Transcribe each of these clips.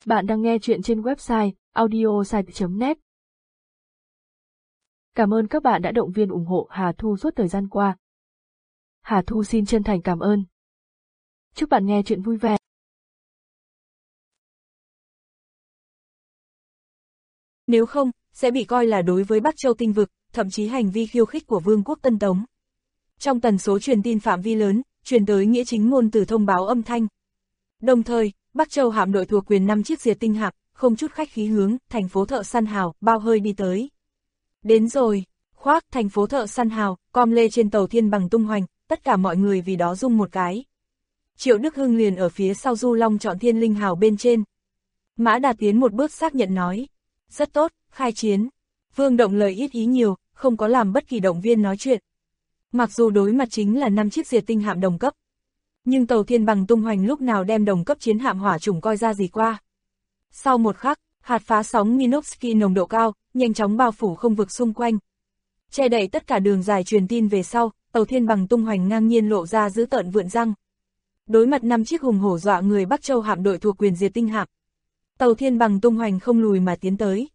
Bạn đang nghe chuyện trên website audiosite.net. Cảm ơn các bạn đã động viên ủng hộ Hà Thu suốt thời gian qua. Hà Thu xin chân thành cảm ơn. Chúc bạn nghe chuyện vui vẻ. Nếu không, sẽ bị coi là đối với Bắc Châu Tinh Vực, thậm chí hành vi khiêu khích của Vương quốc Tân Tống. Trong tần số truyền tin phạm vi lớn, truyền tới nghĩa chính ngôn từ thông báo âm thanh. Đồng thời, Bắc Châu hạm đội thuộc quyền 5 chiếc diệt tinh hạm, không chút khách khí hướng thành phố Thợ Săn Hào, bao hơi đi tới. Đến rồi, khoác thành phố Thợ Săn Hào, com lê trên tàu thiên bằng tung hoành, tất cả mọi người vì đó rung một cái. Triệu Đức Hưng liền ở phía sau Du Long chọn Thiên Linh Hào bên trên. Mã Đạt tiến một bước xác nhận nói, rất tốt, khai chiến. Vương Động lời ít ý nhiều, không có làm bất kỳ động viên nói chuyện. Mặc dù đối mặt chính là 5 chiếc diệt tinh hạm đồng cấp, nhưng tàu thiên bằng tung hoành lúc nào đem đồng cấp chiến hạm hỏa chủng coi ra gì qua. Sau một khắc, hạt phá sóng Minovsky nồng độ cao, nhanh chóng bao phủ không vực xung quanh. Che đậy tất cả đường dài truyền tin về sau, tàu thiên bằng tung hoành ngang nhiên lộ ra dữ tợn vượn răng. Đối mặt 5 chiếc hùng hổ dọa người Bắc Châu hạm đội thuộc quyền diệt tinh hạm, tàu thiên bằng tung hoành không lùi mà tiến tới.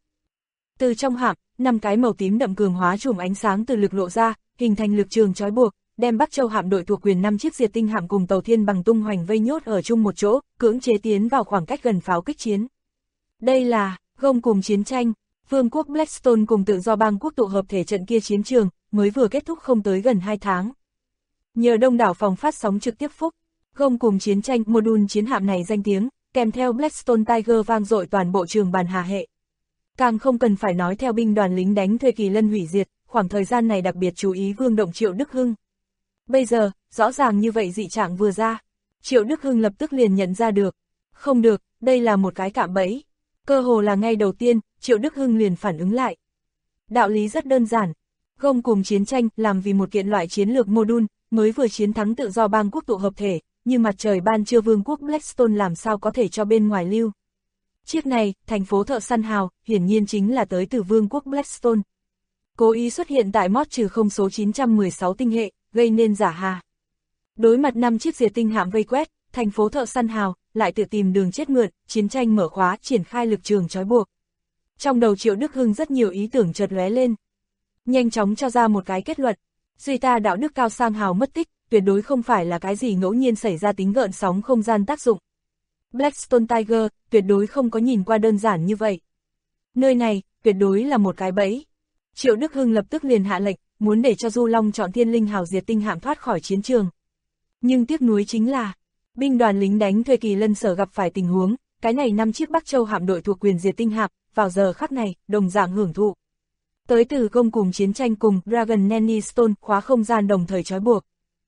Từ trong hạm, 5 cái màu tím đậm cường hóa chùm ánh sáng từ lực lộ ra, hình thành lực trường trói buộc, đem Bắc Châu hạm đội thuộc quyền 5 chiếc diệt tinh hạm cùng tàu thiên bằng tung hoành vây nhốt ở chung một chỗ, cưỡng chế tiến vào khoảng cách gần pháo kích chiến. Đây là gông cùng chiến tranh. Vương quốc Blackstone cùng Tự do bang quốc tụ hợp thể trận kia chiến trường, mới vừa kết thúc không tới gần 2 tháng. Nhờ đông đảo phòng phát sóng trực tiếp phúc, gông cùng chiến tranh module chiến hạm này danh tiếng, kèm theo Blackstone Tiger vang dội toàn bộ trường bàn hà hệ. Càng không cần phải nói theo binh đoàn lính đánh thuê kỳ lân hủy diệt, khoảng thời gian này đặc biệt chú ý Vương Động Triệu Đức Hưng. Bây giờ, rõ ràng như vậy dị trạng vừa ra, Triệu Đức Hưng lập tức liền nhận ra được. Không được, đây là một cái cạm bẫy. Cơ hồ là ngay đầu tiên, Triệu Đức Hưng liền phản ứng lại. Đạo lý rất đơn giản. Gông cùng chiến tranh làm vì một kiện loại chiến lược module, mới vừa chiến thắng Tự do bang quốc tụ hợp thể, nhưng mặt trời ban trưa Vương quốc Blackstone làm sao có thể cho bên ngoài lưu. Chiếc này, thành phố Thợ Săn Hào, hiển nhiên chính là tới từ Vương quốc Blackstone. Cố ý xuất hiện tại mod trừ không số 916 tinh hệ, gây nên giả hà. Đối mặt 5 chiếc diệt tinh hạm vây quét, thành phố Thợ Săn Hào lại tự tìm đường chết mượn, chiến tranh mở khóa, triển khai lực trường trói buộc. Trong đầu Triệu Đức Hưng rất nhiều ý tưởng chợt lóe lên. Nhanh chóng cho ra một cái kết luận, duy ta đạo đức cao sang hào mất tích, tuyệt đối không phải là cái gì ngẫu nhiên xảy ra tính gợn sóng không gian tác dụng. Blackstone Tiger tuyệt đối không có nhìn qua đơn giản như vậy. Nơi này, tuyệt đối là một cái bẫy. Triệu Đức Hưng lập tức liền hạ lệnh, muốn để cho Du Long chọn Thiên Linh Hào diệt tinh hạm thoát khỏi chiến trường. Nhưng tiếc nuối chính là, binh đoàn lính đánh thuê kỳ lân sở gặp phải tình huống, cái này 5 chiếc Bắc Châu hạm đội thuộc quyền diệt tinh hạm, vào giờ khắc này, đồng dạng hưởng thụ. Tới từ gông cùng chiến tranh cùng Dragon Nanny Stone khóa không gian đồng thời trói buộc.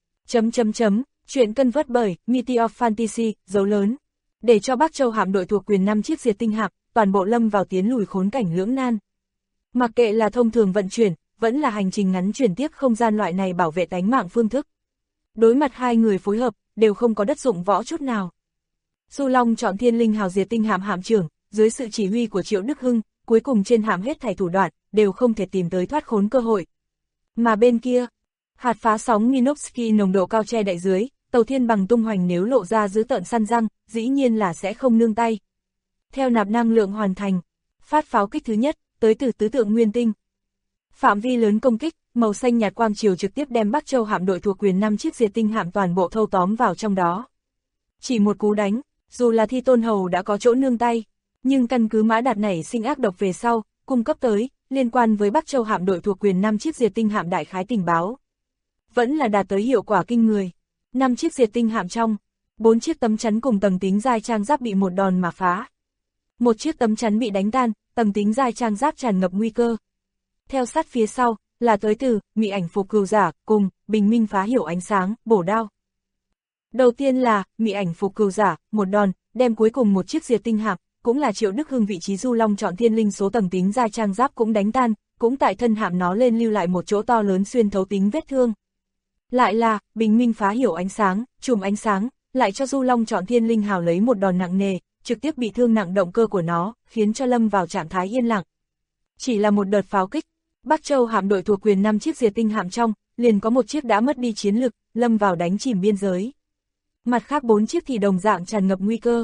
Chuyện cân vớt bởi Meteor Fantasy, dấu lớn. Để cho Bắc Châu hạm đội thuộc quyền 5 chiếc diệt tinh hạm, toàn bộ lâm vào tiến lùi khốn cảnh lưỡng nan. Mặc kệ là thông thường vận chuyển, vẫn là hành trình ngắn chuyển tiếp không gian loại này bảo vệ tánh mạng phương thức. Đối mặt hai người phối hợp, đều không có đất dụng võ chút nào. Du Long chọn Thiên Linh Hào diệt tinh hạm hạm trưởng, dưới sự chỉ huy của Triệu Đức Hưng, cuối cùng trên hạm hết thảy thủ đoạn, đều không thể tìm tới thoát khốn cơ hội. Mà bên kia, hạt phá sóng Minovsky nồng độ cao che đậy dưới, tàu thiên bằng tung hoành nếu lộ ra dữ tợn săn răng, dĩ nhiên là sẽ không nương tay. Theo nạp năng lượng hoàn thành, phát pháo kích thứ nhất, tới từ tứ tượng nguyên tinh. Phạm vi lớn công kích, màu xanh nhạt quang chiều trực tiếp đem Bắc Châu hạm đội thuộc quyền 5 chiếc diệt tinh hạm toàn bộ thâu tóm vào trong đó. Chỉ một cú đánh, dù là Thi Tôn Hầu đã có chỗ nương tay, nhưng căn cứ Mã Đạt nảy sinh ác độc về sau, cung cấp tới, liên quan với Bắc Châu hạm đội thuộc quyền 5 chiếc diệt tinh hạm đại khái tình báo. Vẫn là đạt tới hiệu quả kinh người. 5 chiếc diệt tinh hạm trong, 4 chiếc tấm chắn cùng tầng tính giai trang giáp bị một đòn mà phá. Một chiếc tấm chắn bị đánh tan, tầng tính giai trang giáp tràn ngập nguy cơ. Theo sát phía sau, là tới từ, Mị Ảnh Phục Cừu Giả, cùng, Bình Minh Phá Hiểu Ánh Sáng, bổ đao. Đầu tiên là, Mị Ảnh Phục Cừu Giả, một đòn, đem cuối cùng một chiếc diệt tinh hạm, cũng là Triệu Đức Hưng vị trí Du Long chọn Thiên Linh số tầng tính giai trang giáp cũng đánh tan, cũng tại thân hạm nó lên lưu lại một chỗ to lớn xuyên thấu tính vết thương. Lại là, Bình Minh Phá Hiểu Ánh Sáng, chùm ánh sáng, lại cho Du Long chọn Thiên Linh Hào lấy một đòn nặng nề, trực tiếp bị thương nặng động cơ của nó, khiến cho lâm vào trạng thái yên lặng. Chỉ là một đợt pháo kích, Bắc Châu hạm đội thuộc quyền 5 chiếc diệt tinh hạm trong, liền có một chiếc đã mất đi chiến lực, lâm vào đánh chìm biên giới. Mặt khác 4 chiếc thì đồng dạng tràn ngập nguy cơ.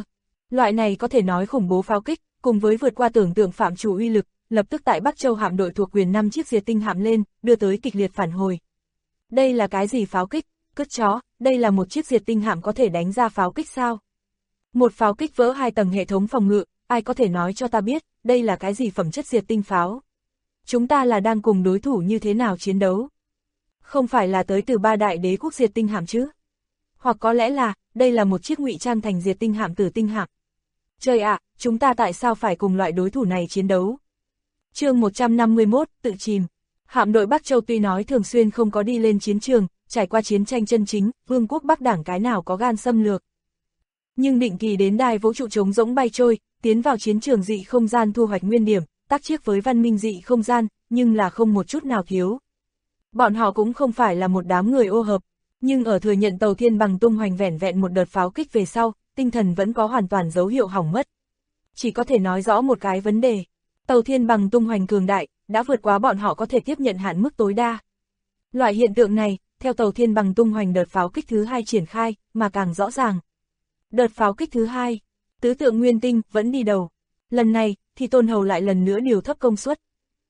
Loại này có thể nói khủng bố pháo kích, cùng với vượt qua tưởng tượng phạm trù uy lực, lập tức tại Bắc Châu hạm đội thuộc quyền 5 chiếc diệt tinh hạm lên, đưa tới kịch liệt phản hồi. Đây là cái gì pháo kích? Cứt chó, đây là một chiếc diệt tinh hạm có thể đánh ra pháo kích sao? Một pháo kích vỡ 2 tầng hệ thống phòng ngự, ai có thể nói cho ta biết, đây là cái gì phẩm chất diệt tinh pháo? Chúng ta là đang cùng đối thủ như thế nào chiến đấu? Không phải là tới từ 3 đại đế quốc diệt tinh hạm chứ? Hoặc có lẽ là, đây là một chiếc ngụy trang thành diệt tinh hạm Tử tinh hạm. Trời ạ, chúng ta tại sao phải cùng loại đối thủ này chiến đấu? Chương 151, tự chìm. Hạm đội Bắc Châu tuy nói thường xuyên không có đi lên chiến trường, trải qua chiến tranh chân chính, vương quốc Bắc Đảng cái nào có gan xâm lược. Nhưng định kỳ đến đài vũ trụ trống rỗng bay trôi, tiến vào chiến trường dị không gian thu hoạch nguyên điểm, tác chiếc với văn minh dị không gian, nhưng là không một chút nào thiếu. Bọn họ cũng không phải là một đám người ô hợp, nhưng ở thừa nhận tàu thiên bằng tung hoành vẻn vẹn một đợt pháo kích về sau, tinh thần vẫn có hoàn toàn dấu hiệu hỏng mất. Chỉ có thể nói rõ một cái vấn đề, tàu thiên bằng tung hoành cường đại, đã vượt quá bọn họ có thể tiếp nhận hạn mức tối đa. Loại hiện tượng này, theo tàu thiên bằng tung hoành đợt pháo kích thứ 2 triển khai, mà càng rõ ràng. Đợt pháo kích thứ 2, tứ tượng nguyên tinh vẫn đi đầu. Lần này, thì Tôn Hầu lại lần nữa điều thấp công suất.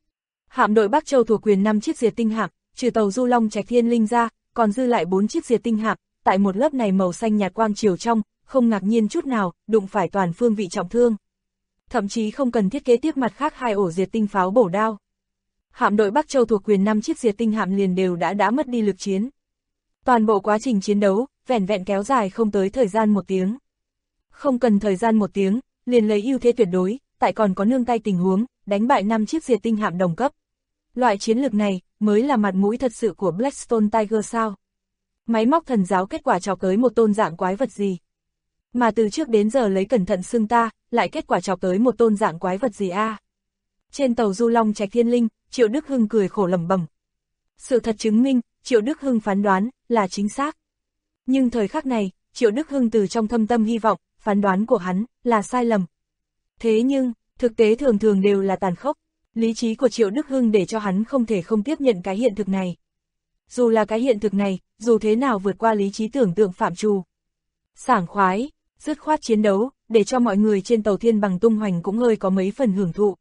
Hạm đội Bắc Châu thuộc quyền 5 chiếc diệt tinh hạm, trừ tàu Du Long Trạch Thiên Linh ra, còn dư lại 4 chiếc diệt tinh hạm, tại một lớp này màu xanh nhạt quang chiều trong, không ngạc nhiên chút nào, đụng phải toàn phương vị trọng thương. Thậm chí không cần thiết kế tiếp mặt khác 2 ổ diệt tinh pháo bổ đao. Hạm đội Bắc Châu thuộc quyền 5 chiếc diệt tinh hạm liền đều đã mất đi lực chiến. Toàn bộ quá trình chiến đấu, vẻn vẹn kéo dài không tới thời gian 1 tiếng. Không cần thời gian 1 tiếng, liền lấy ưu thế tuyệt đối, tại còn có nương tay tình huống, đánh bại 5 chiếc diệt tinh hạm đồng cấp. Loại chiến lược này, mới là mặt mũi thật sự của Blackstone Tiger sao. Máy móc thần giáo kết quả chọc tới một tôn dạng quái vật gì. Mà từ trước đến giờ lấy cẩn thận xưng ta, lại kết quả chọc tới một tôn dạng quái vật gì a? Trên tàu Du Long Trạch Thiên Linh, Triệu Đức Hưng cười khổ lẩm bẩm. Sự thật chứng minh, Triệu Đức Hưng phán đoán, là chính xác. Nhưng thời khắc này, Triệu Đức Hưng từ trong thâm tâm hy vọng, phán đoán của hắn, là sai lầm. Thế nhưng, thực tế thường thường đều là tàn khốc. Lý trí của Triệu Đức Hưng để cho hắn không thể không tiếp nhận cái hiện thực này. Dù là cái hiện thực này, dù thế nào vượt qua lý trí tưởng tượng phạm trù. Sảng khoái, dứt khoát chiến đấu, để cho mọi người trên tàu thiên bằng tung hoành cũng hơi có mấy phần hưởng thụ.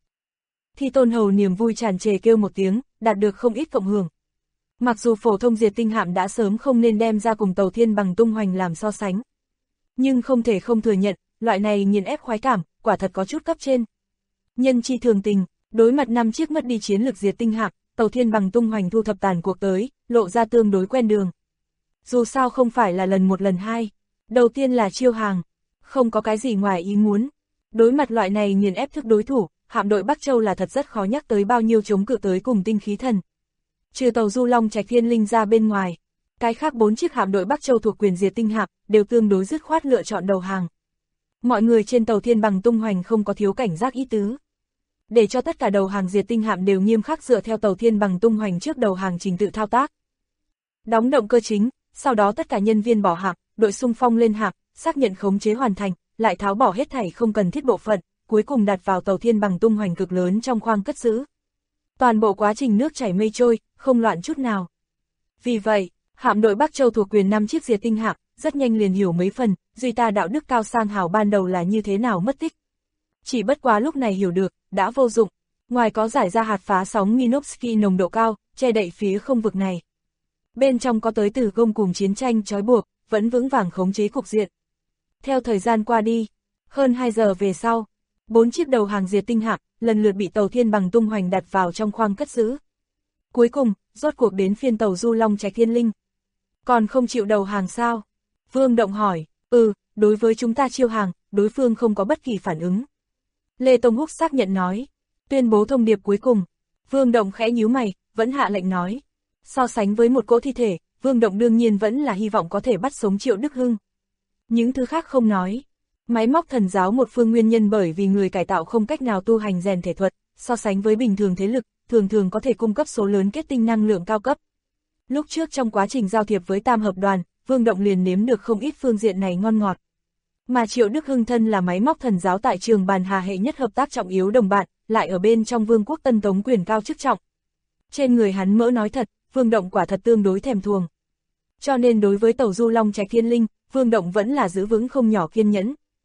Thì Tôn Hầu niềm vui tràn trề kêu một tiếng, đạt được không ít cộng hưởng. Mặc dù phổ thông diệt tinh hạm đã sớm không nên đem ra cùng tàu thiên bằng tung hoành làm so sánh. Nhưng không thể không thừa nhận, loại này nghiền ép khoái cảm, quả thật có chút cấp trên. Nhân chi thường tình, đối mặt 5 chiếc mất đi chiến lực diệt tinh hạm, tàu thiên bằng tung hoành thu thập tàn cuộc tới, lộ ra tương đối quen đường. Dù sao không phải là lần 1 lần 2, đầu tiên là chiêu hàng, không có cái gì ngoài ý muốn. Đối mặt loại này nghiền ép thức đối thủ, hạm đội Bắc Châu là thật rất khó nhắc tới bao nhiêu chống cự tới cùng tinh khí thần. Trừ tàu Du Long Trạch Thiên Linh ra bên ngoài, cái khác 4 chiếc hạm đội Bắc Châu thuộc quyền diệt tinh hạm, đều tương đối dứt khoát lựa chọn đầu hàng. Mọi người trên tàu thiên bằng tung hoành không có thiếu cảnh giác ý tứ. Để cho tất cả đầu hàng diệt tinh hạm đều nghiêm khắc dựa theo tàu thiên bằng tung hoành trước đầu hàng trình tự thao tác. Đóng động cơ chính, sau đó tất cả nhân viên bỏ hạm, đội xung phong lên hạm, xác nhận khống chế hoàn thành, lại tháo bỏ hết thảy không cần thiết bộ phận, cuối cùng đặt vào tàu thiên bằng tung hoành cực lớn trong khoang cất giữ. Toàn bộ quá trình nước chảy mây trôi, không loạn chút nào. Vì vậy, hạm đội Bắc Châu thuộc quyền 5 chiếc diệt tinh hạm, rất nhanh liền hiểu mấy phần, duy ta đạo đức cao sang hào ban đầu là như thế nào mất tích. Chỉ bất quá lúc này hiểu được, đã vô dụng. Ngoài có giải ra hạt phá sóng Minovsky nồng độ cao, che đậy phía không vực này. Bên trong có tới từ gông cùng chiến tranh trói buộc, vẫn vững vàng khống chế cục diện. Theo thời gian qua đi, hơn 2 giờ về sau, 4 chiếc đầu hàng diệt tinh hạm, lần lượt bị tàu thiên bằng tung hoành đặt vào trong khoang cất giữ. Cuối cùng, rốt cuộc đến phiên tàu Du Long Trạch Thiên Linh. Còn không chịu đầu hàng sao? Vương Động hỏi, đối với chúng ta chiêu hàng, đối phương không có bất kỳ phản ứng. Lê Tông Húc xác nhận nói, tuyên bố thông điệp cuối cùng. Vương Động khẽ nhíu mày, vẫn hạ lệnh nói. So sánh với một cỗ thi thể, Vương Động đương nhiên vẫn là hy vọng có thể bắt sống Triệu Đức Hưng. Những thứ khác không nói. Máy móc thần giáo một phương nguyên nhân bởi vì người cải tạo không cách nào tu hành rèn thể thuật, so sánh với bình thường thế lực, thường có thể cung cấp số lớn kết tinh năng lượng cao cấp. Lúc trước trong quá trình giao thiệp với Tam Hợp Đoàn, Vương Động liền nếm được không ít phương diện này ngon ngọt. Mà Triệu Đức Hưng thân là máy móc thần giáo tại trường bàn hà hệ nhất hợp tác trọng yếu đồng bạn, lại ở bên trong Vương quốc Tân Tống quyền cao chức trọng. Trên người hắn mỡ nói thật, Vương Động quả thật tương đối thèm thuồng. Cho nên đối với tàu Du Long Trạch Thiên Linh, Vương Động vẫn là giữ vững không nhỏ kiên nhẫn.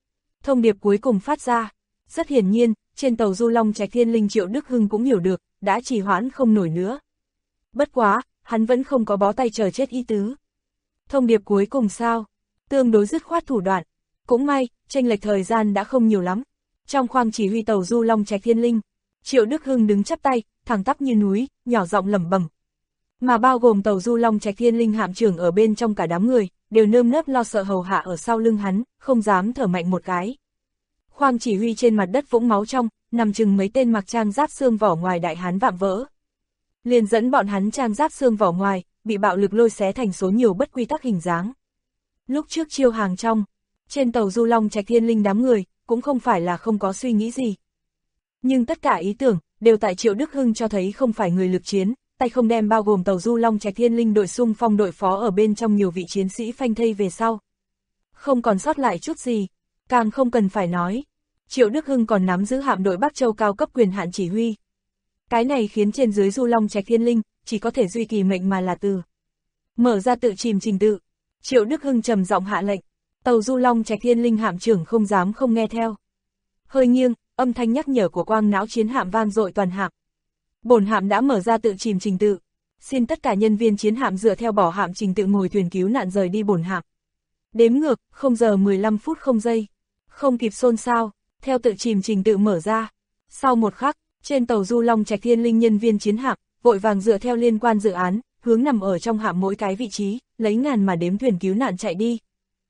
Thông điệp cuối cùng phát ra. Rất hiển nhiên, trên tàu Du Long Trạch Thiên Linh Triệu Đức Hưng cũng hiểu được, đã trì hoãn không nổi nữa. Bất quá, hắn vẫn không có bó tay chờ chết ý tứ. Thông điệp cuối cùng sao? Tương đối dứt khoát thủ đoạn. Cũng may, chênh lệch thời gian đã không nhiều lắm. Trong khoang chỉ huy tàu Du Long Trạch Thiên Linh, Triệu Đức Hưng đứng chắp tay, thẳng tắp như núi, nhỏ giọng lẩm bẩm. Mà bao gồm tàu Du Long Trạch Thiên Linh hạm trưởng ở bên trong cả đám người, đều nơm nớp lo sợ hầu hạ ở sau lưng hắn, không dám thở mạnh một cái. Khoang chỉ huy trên mặt đất vũng máu trong, nằm chừng mấy tên mặc trang giáp xương vỏ ngoài đại hán vạm vỡ. Liền dẫn bọn hắn trang giáp xương vỏ ngoài, bị bạo lực lôi xé thành số nhiều bất quy tắc hình dáng. Lúc trước chiêu hàng trong, trên tàu Du Long Trạch Thiên Linh đám người, cũng không phải là không có suy nghĩ gì. Nhưng tất cả ý tưởng, đều tại Triệu Đức Hưng cho thấy không phải người lực chiến, tay không đem bao gồm tàu Du Long Trạch Thiên Linh đội xung phong đội phó ở bên trong nhiều vị chiến sĩ phanh thây về sau. Không còn sót lại chút gì, càng không cần phải nói. Triệu Đức Hưng còn nắm giữ hạm đội Bắc Châu cao cấp quyền hạn chỉ huy. Cái này khiến trên dưới Du Long Trạch Thiên Linh, chỉ có thể duy kỳ mệnh mà là từ. Mở ra tự chìm trình tự, Triệu Đức Hưng trầm giọng hạ lệnh, tàu Du Long Trạch Thiên Linh hạm trưởng không dám không nghe theo. Hơi nghiêng, âm thanh nhắc nhở của quang não chiến hạm vang dội toàn hạm. Bổn hạm đã mở ra tự chìm trình tự, xin tất cả nhân viên chiến hạm dựa theo bỏ hạm trình tự ngồi thuyền cứu nạn rời đi bổn hạm. Đếm ngược, 0 giờ 15 phút 0 giây. Không kịp xôn xao, theo tự chìm trình tự mở ra. Sau một khắc, trên tàu Du Long Trạch Thiên Linh nhân viên chiến hạm, vội vàng dựa theo liên quan dự án, hướng nằm ở trong hạm mỗi cái vị trí, lấy ngàn mà đếm thuyền cứu nạn chạy đi.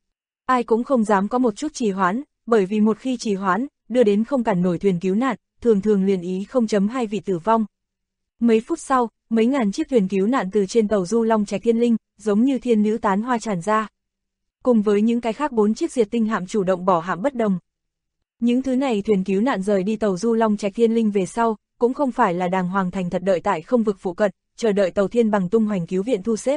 Ai cũng không dám có một chút trì hoãn, bởi vì một khi trì hoãn, đưa đến không cản nổi thuyền cứu nạn, thường liền ý 0.2 vị tử vong. Mấy phút sau, mấy ngàn chiếc thuyền cứu nạn từ trên tàu Du Long Trạch Thiên Linh, giống như thiên nữ tán hoa tràn ra. Cùng với những cái khác 4 chiếc diệt tinh hạm chủ động bỏ hạm bất đồng. Những thứ này thuyền cứu nạn rời đi tàu Du Long Trạch Thiên Linh về sau, cũng không phải là đàng hoàng thành thật đợi tại không vực phụ cận, chờ đợi tàu Thiên Bằng tung hoành cứu viện thu xếp.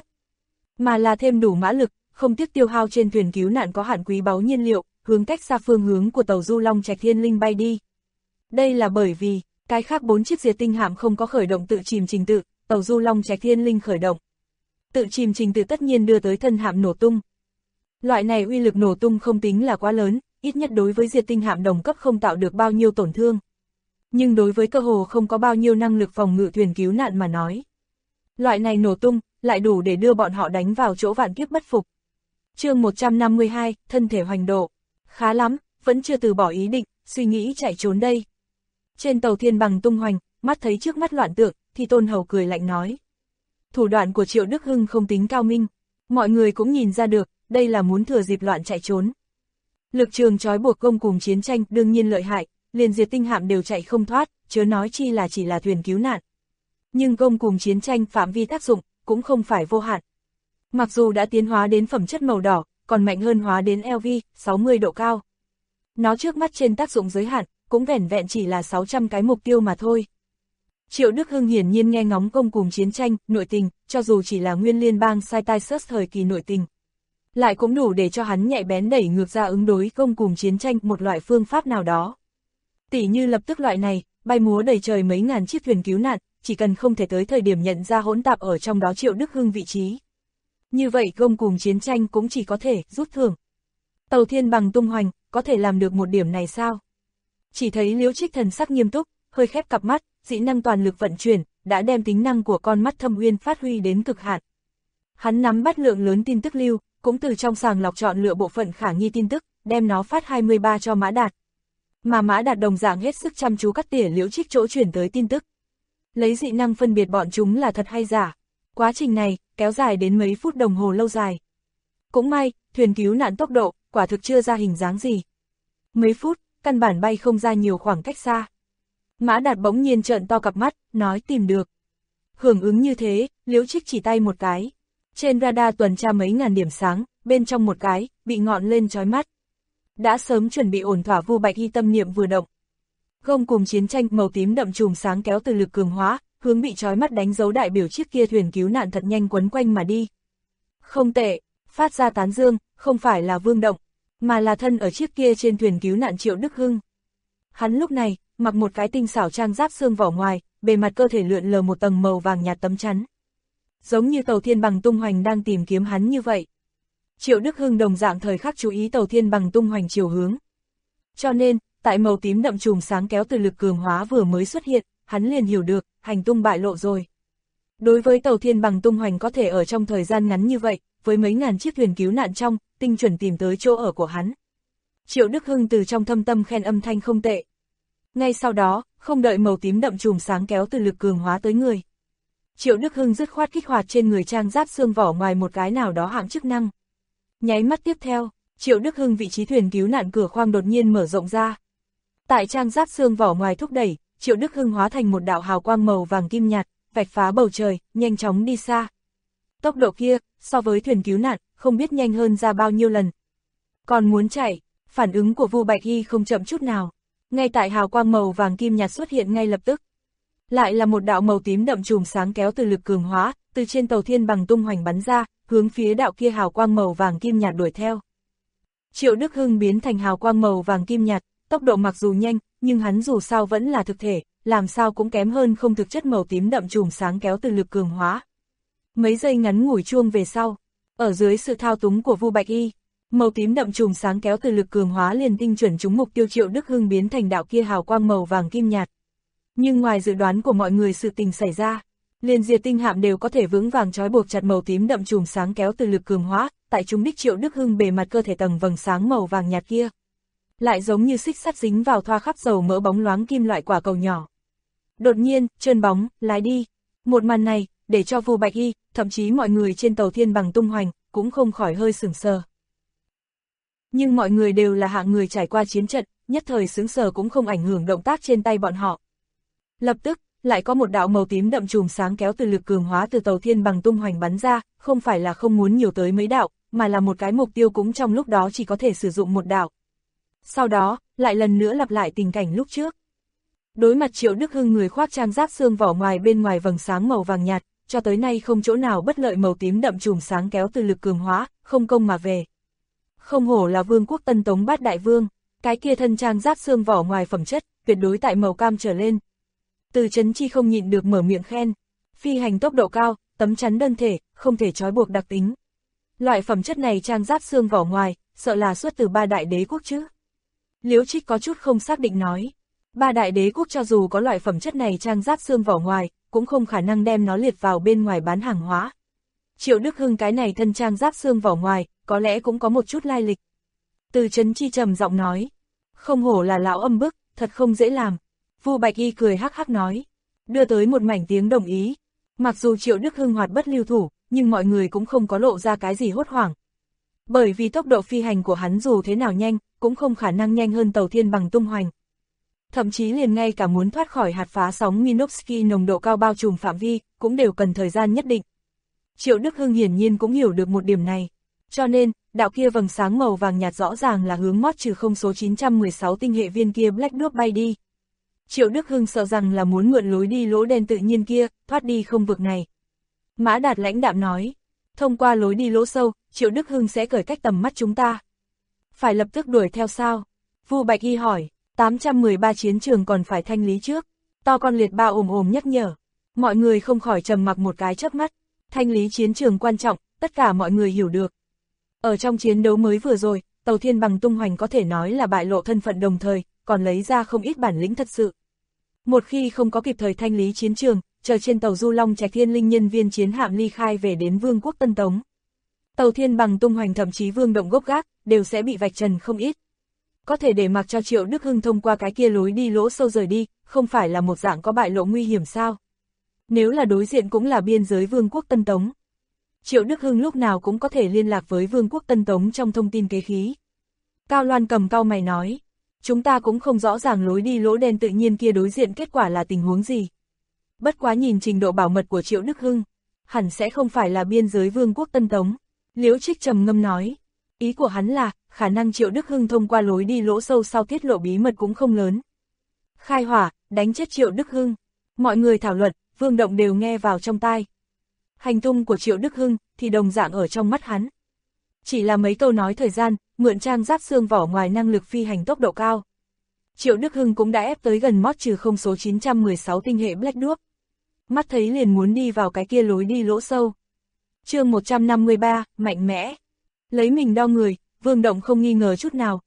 Mà là thêm đủ mã lực, không tiếc tiêu hao trên thuyền cứu nạn có hạn quý báu nhiên liệu, hướng cách xa phương hướng của tàu Du Long Trạch Thiên Linh bay đi. Đây là bởi vì, cái khác 4 chiếc diệt tinh hạm không có khởi động tự chìm trình tự, tàu Du Long Trạch Thiên Linh khởi động. Tự chìm trình tự tất nhiên đưa tới thân hạm nổ tung. Loại này uy lực nổ tung không tính là quá lớn, ít nhất đối với diệt tinh hạm đồng cấp không tạo được bao nhiêu tổn thương. Nhưng đối với cơ hồ không có bao nhiêu năng lực phòng ngự thuyền cứu nạn mà nói. Loại này nổ tung, lại đủ để đưa bọn họ đánh vào chỗ vạn kiếp bất phục. Chương 152, thân thể hoành độ. Khá lắm, vẫn chưa từ bỏ ý định, suy nghĩ chạy trốn đây. Trên tàu Thiên Bằng tung hoành, mắt thấy trước mắt loạn tượng, thì Tôn Hầu cười lạnh nói. Thủ đoạn của Triệu Đức Hưng không tính cao minh, mọi người cũng nhìn ra được, đây là muốn thừa dịp loạn chạy trốn. Lực trường trói buộc công cùng chiến tranh đương nhiên lợi hại, liền diệt tinh hạm đều chạy không thoát, chớ nói chi là chỉ là thuyền cứu nạn. Nhưng công cùng chiến tranh phạm vi tác dụng, cũng không phải vô hạn. Mặc dù đã tiến hóa đến phẩm chất màu đỏ, còn mạnh hơn hóa đến LV, 60 độ cao. Nó trước mắt trên tác dụng giới hạn, cũng vẻn vẹn chỉ là 600 cái mục tiêu mà thôi. Triệu Đức Hưng hiển nhiên nghe ngóng công cùng chiến tranh, nội tình, cho dù chỉ là nguyên liên bang Sai-Tai-Sớt thời kỳ nội tình. Lại cũng đủ để cho hắn nhạy bén đẩy ngược ra ứng đối công cùng chiến tranh một loại phương pháp nào đó. Tỉ như lập tức loại này, bay múa đầy trời mấy ngàn chiếc thuyền cứu nạn, chỉ cần không thể tới thời điểm nhận ra hỗn tạp ở trong đó Triệu Đức Hưng vị trí. Như vậy công cùng chiến tranh cũng chỉ có thể rút thưởng. Tàu Thiên Bằng tung hoành, có thể làm được một điểm này sao? Chỉ thấy Liễu Trích thần sắc nghiêm túc, hơi khép cặp mắt, dĩ năng toàn lực vận chuyển, đã đem tính năng của con mắt thâm uyên phát huy đến cực hạn. Hắn nắm bắt lượng lớn tin tức lưu, cũng từ trong sàng lọc chọn lựa bộ phận khả nghi tin tức, đem nó phát 23 cho Mã Đạt. Mà Mã Đạt đồng dạng hết sức chăm chú cắt tỉa Liễu Trích chỗ chuyển tới tin tức. Lấy dị năng phân biệt bọn chúng là thật hay giả. Quá trình này, kéo dài đến mấy phút đồng hồ lâu dài. Cũng may, thuyền cứu nạn tốc độ, quả thực chưa ra hình dáng gì. Mấy phút, căn bản bay không ra nhiều khoảng cách xa. Mã Đạt bỗng nhiên trợn to cặp mắt, nói tìm được. Hưởng ứng như thế, Liễu Trích chỉ tay một cái. Trên radar tuần tra mấy ngàn điểm sáng, bên trong một cái, bị ngọn lên chói mắt. Đã sớm chuẩn bị ổn thỏa Vu Bạch Y tâm niệm vừa động. Gông cùng chiến tranh màu tím đậm chùm sáng kéo từ lực cường hóa, hướng bị chói mắt đánh dấu đại biểu chiếc kia thuyền cứu nạn thật nhanh quấn quanh mà đi. Không tệ, phát ra tán dương, không phải là Vương Động, mà là thân ở chiếc kia trên thuyền cứu nạn Triệu Đức Hưng. Hắn lúc này, mặc một cái tinh xảo trang giáp xương vỏ ngoài, bề mặt cơ thể lượn lờ một tầng màu vàng nhạt tấm chắn. Giống như tàu Thiên Bằng tung hoành đang tìm kiếm hắn như vậy. Triệu Đức Hưng đồng dạng thời khắc chú ý tàu Thiên Bằng tung hoành chiều hướng. Cho nên, tại màu tím đậm chùm sáng kéo từ lực cường hóa vừa mới xuất hiện, hắn liền hiểu được, hành tung bại lộ rồi. Đối với tàu thiên bằng tung hoành có thể ở trong thời gian ngắn như vậy, với mấy ngàn chiếc thuyền cứu nạn trong, tinh chuẩn tìm tới chỗ ở của hắn. Triệu Đức Hưng từ trong thâm tâm khen âm thanh không tệ. Ngay sau đó, không đợi màu tím đậm chùm sáng kéo từ lực cường hóa tới người. Triệu Đức Hưng dứt khoát kích hoạt trên người trang giáp xương vỏ ngoài một cái nào đó hạng chức năng. Nháy mắt tiếp theo, Triệu Đức Hưng vị trí thuyền cứu nạn cửa khoang đột nhiên mở rộng ra. Tại trang giáp xương vỏ ngoài thúc đẩy, Triệu Đức Hưng hóa thành một đạo hào quang màu vàng kim nhạt, vạch phá bầu trời, nhanh chóng đi xa. Tốc độ kia, so với thuyền cứu nạn, không biết nhanh hơn ra bao nhiêu lần. Còn muốn chạy, phản ứng của Vu Bạch Y không chậm chút nào. Ngay tại hào quang màu vàng kim nhạt xuất hiện ngay lập tức. Lại là một đạo màu tím đậm chùm sáng kéo từ lực cường hóa, từ trên tàu thiên bằng tung hoành bắn ra, hướng phía đạo kia hào quang màu vàng kim nhạt đuổi theo. Triệu Đức Hưng biến thành hào quang màu vàng kim nhạt, tốc độ mặc dù nhanh, nhưng hắn dù sao vẫn là thực thể, làm sao cũng kém hơn không thực chất màu tím đậm chùm sáng kéo từ lực cường hóa. Mấy giây ngắn ngủi chuông về sau, ở dưới sự thao túng của Vu Bạch Y, màu tím đậm chùm sáng kéo từ lực cường hóa liền tinh chuẩn trúng mục tiêu Triệu Đức Hưng biến thành đạo kia hào quang màu vàng kim nhạt. Nhưng ngoài dự đoán của mọi người sự tình xảy ra, liền diệt tinh hạm đều có thể vững vàng trói buộc chặt màu tím đậm chùm sáng kéo từ lực cường hóa, tại trúng đích Triệu Đức Hưng bề mặt cơ thể tầng vầng sáng màu vàng nhạt kia. Lại giống như xích sắt dính vào thoa khắp dầu mỡ bóng loáng kim loại quả cầu nhỏ. Đột nhiên, trơn bóng, lái đi. Một màn này, để cho Vu Bạch Y, thậm chí mọi người trên tàu thiên bằng tung hoành, cũng không khỏi hơi sửng sờ. Nhưng mọi người đều là hạng người trải qua chiến trận, nhất thời sững sờ cũng không ảnh hưởng động tác trên tay bọn họ. Lập tức, lại có một đạo màu tím đậm chùm sáng kéo từ lực cường hóa từ tàu thiên bằng tung hoành bắn ra, không phải là không muốn nhiều tới mấy đạo, mà là một cái mục tiêu cũng trong lúc đó chỉ có thể sử dụng một đạo. Sau đó, lại lần nữa lặp lại tình cảnh lúc trước. Đối mặt Triệu Đức Hưng người khoác trang giáp xương vỏ ngoài bên ngoài vầng sáng màu vàng nhạt, cho tới nay không chỗ nào bất lợi màu tím đậm chùm sáng kéo từ lực cường hóa, không công mà về. Không hổ là Vương quốc Tân Tống Bát Đại Vương, cái kia thân trang giáp xương vỏ ngoài phẩm chất, tuyệt đối tại màu cam trở lên. Từ Chấn Chi không nhịn được mở miệng khen, phi hành tốc độ cao, tấm chắn đơn thể, không thể trói buộc đặc tính. Loại phẩm chất này trang giáp xương vỏ ngoài, sợ là xuất từ ba đại đế quốc chứ. Liễu Trích có chút không xác định nói, ba đại đế quốc cho dù có loại phẩm chất này trang giáp xương vỏ ngoài, cũng không khả năng đem nó liệt vào bên ngoài bán hàng hóa. Triệu Đức Hưng cái này thân trang giáp xương vỏ ngoài, có lẽ cũng có một chút lai lịch. Từ Chấn Chi trầm giọng nói, không hổ là lão âm bức, thật không dễ làm. Vu Bạch Y cười hắc hắc nói, đưa tới một mảnh tiếng đồng ý. Mặc dù Triệu Đức Hưng hoạt bất lưu thủ, nhưng mọi người cũng không có lộ ra cái gì hốt hoảng. Bởi vì tốc độ phi hành của hắn dù thế nào nhanh, cũng không khả năng nhanh hơn tàu thiên bằng tung hoành. Thậm chí liền ngay cả muốn thoát khỏi hạt phá sóng Minovsky nồng độ cao bao trùm phạm vi, cũng đều cần thời gian nhất định. Triệu Đức Hưng hiển nhiên cũng hiểu được một điểm này. Cho nên, đạo kia vầng sáng màu vàng nhạt rõ ràng là hướng mót trừ không số 916 tinh hệ viên kia Black Dwarf bay đi. Triệu Đức Hưng sợ rằng là muốn mượn lối đi lỗ đen tự nhiên kia, thoát đi không vực này. Mã Đạt lãnh đạm nói, thông qua lối đi lỗ sâu, Triệu Đức Hưng sẽ cởi cách tầm mắt chúng ta. Phải lập tức đuổi theo sao? Vu Bạch Y hỏi, 813 chiến trường còn phải thanh lý trước. To con liệt ba ồm nhắc nhở. Mọi người không khỏi trầm mặc một cái chớp mắt. Thanh lý chiến trường quan trọng, tất cả mọi người hiểu được. Ở trong chiến đấu mới vừa rồi, tàu thiên bằng tung hoành có thể nói là bại lộ thân phận đồng thời, còn lấy ra không ít bản lĩnh thật sự. Một khi không có kịp thời thanh lý chiến trường, chờ trên tàu Du Long Trạch Thiên Linh nhân viên chiến hạm ly khai về đến Vương quốc Tân Tống. Tàu thiên bằng tung hoành thậm chí Vương động gốc gác, đều sẽ bị vạch trần không ít. Có thể để mặc cho Triệu Đức Hưng thông qua cái kia lối đi lỗ sâu rời đi, không phải là một dạng có bại lộ nguy hiểm sao? Nếu là đối diện cũng là biên giới Vương quốc Tân Tống. Triệu Đức Hưng lúc nào cũng có thể liên lạc với Vương quốc Tân Tống trong thông tin kế khí. Cao Loan cầm cau mày nói, chúng ta cũng không rõ ràng lối đi lỗ đen tự nhiên kia đối diện kết quả là tình huống gì. Bất quá nhìn trình độ bảo mật của Triệu Đức Hưng, hẳn sẽ không phải là biên giới Vương quốc Tân Tống. Liễu Trích trầm ngâm nói, ý của hắn là, khả năng Triệu Đức Hưng thông qua lối đi lỗ sâu sau tiết lộ bí mật cũng không lớn. Khai hỏa, đánh chết Triệu Đức Hưng. Mọi người thảo luận, Vương Động đều nghe vào trong tai. Hành tung của Triệu Đức Hưng thì đồng dạng ở trong mắt hắn. Chỉ là mấy câu nói thời gian, mượn trang giáp xương vỏ ngoài năng lực phi hành tốc độ cao. Triệu Đức Hưng cũng đã ép tới gần mót trừ không số 916 tinh hệ Black Dwarf. Mắt thấy liền muốn đi vào cái kia lối đi lỗ sâu. Chương 153, mạnh mẽ. Lấy mình đo người, Vương Động không nghi ngờ chút nào,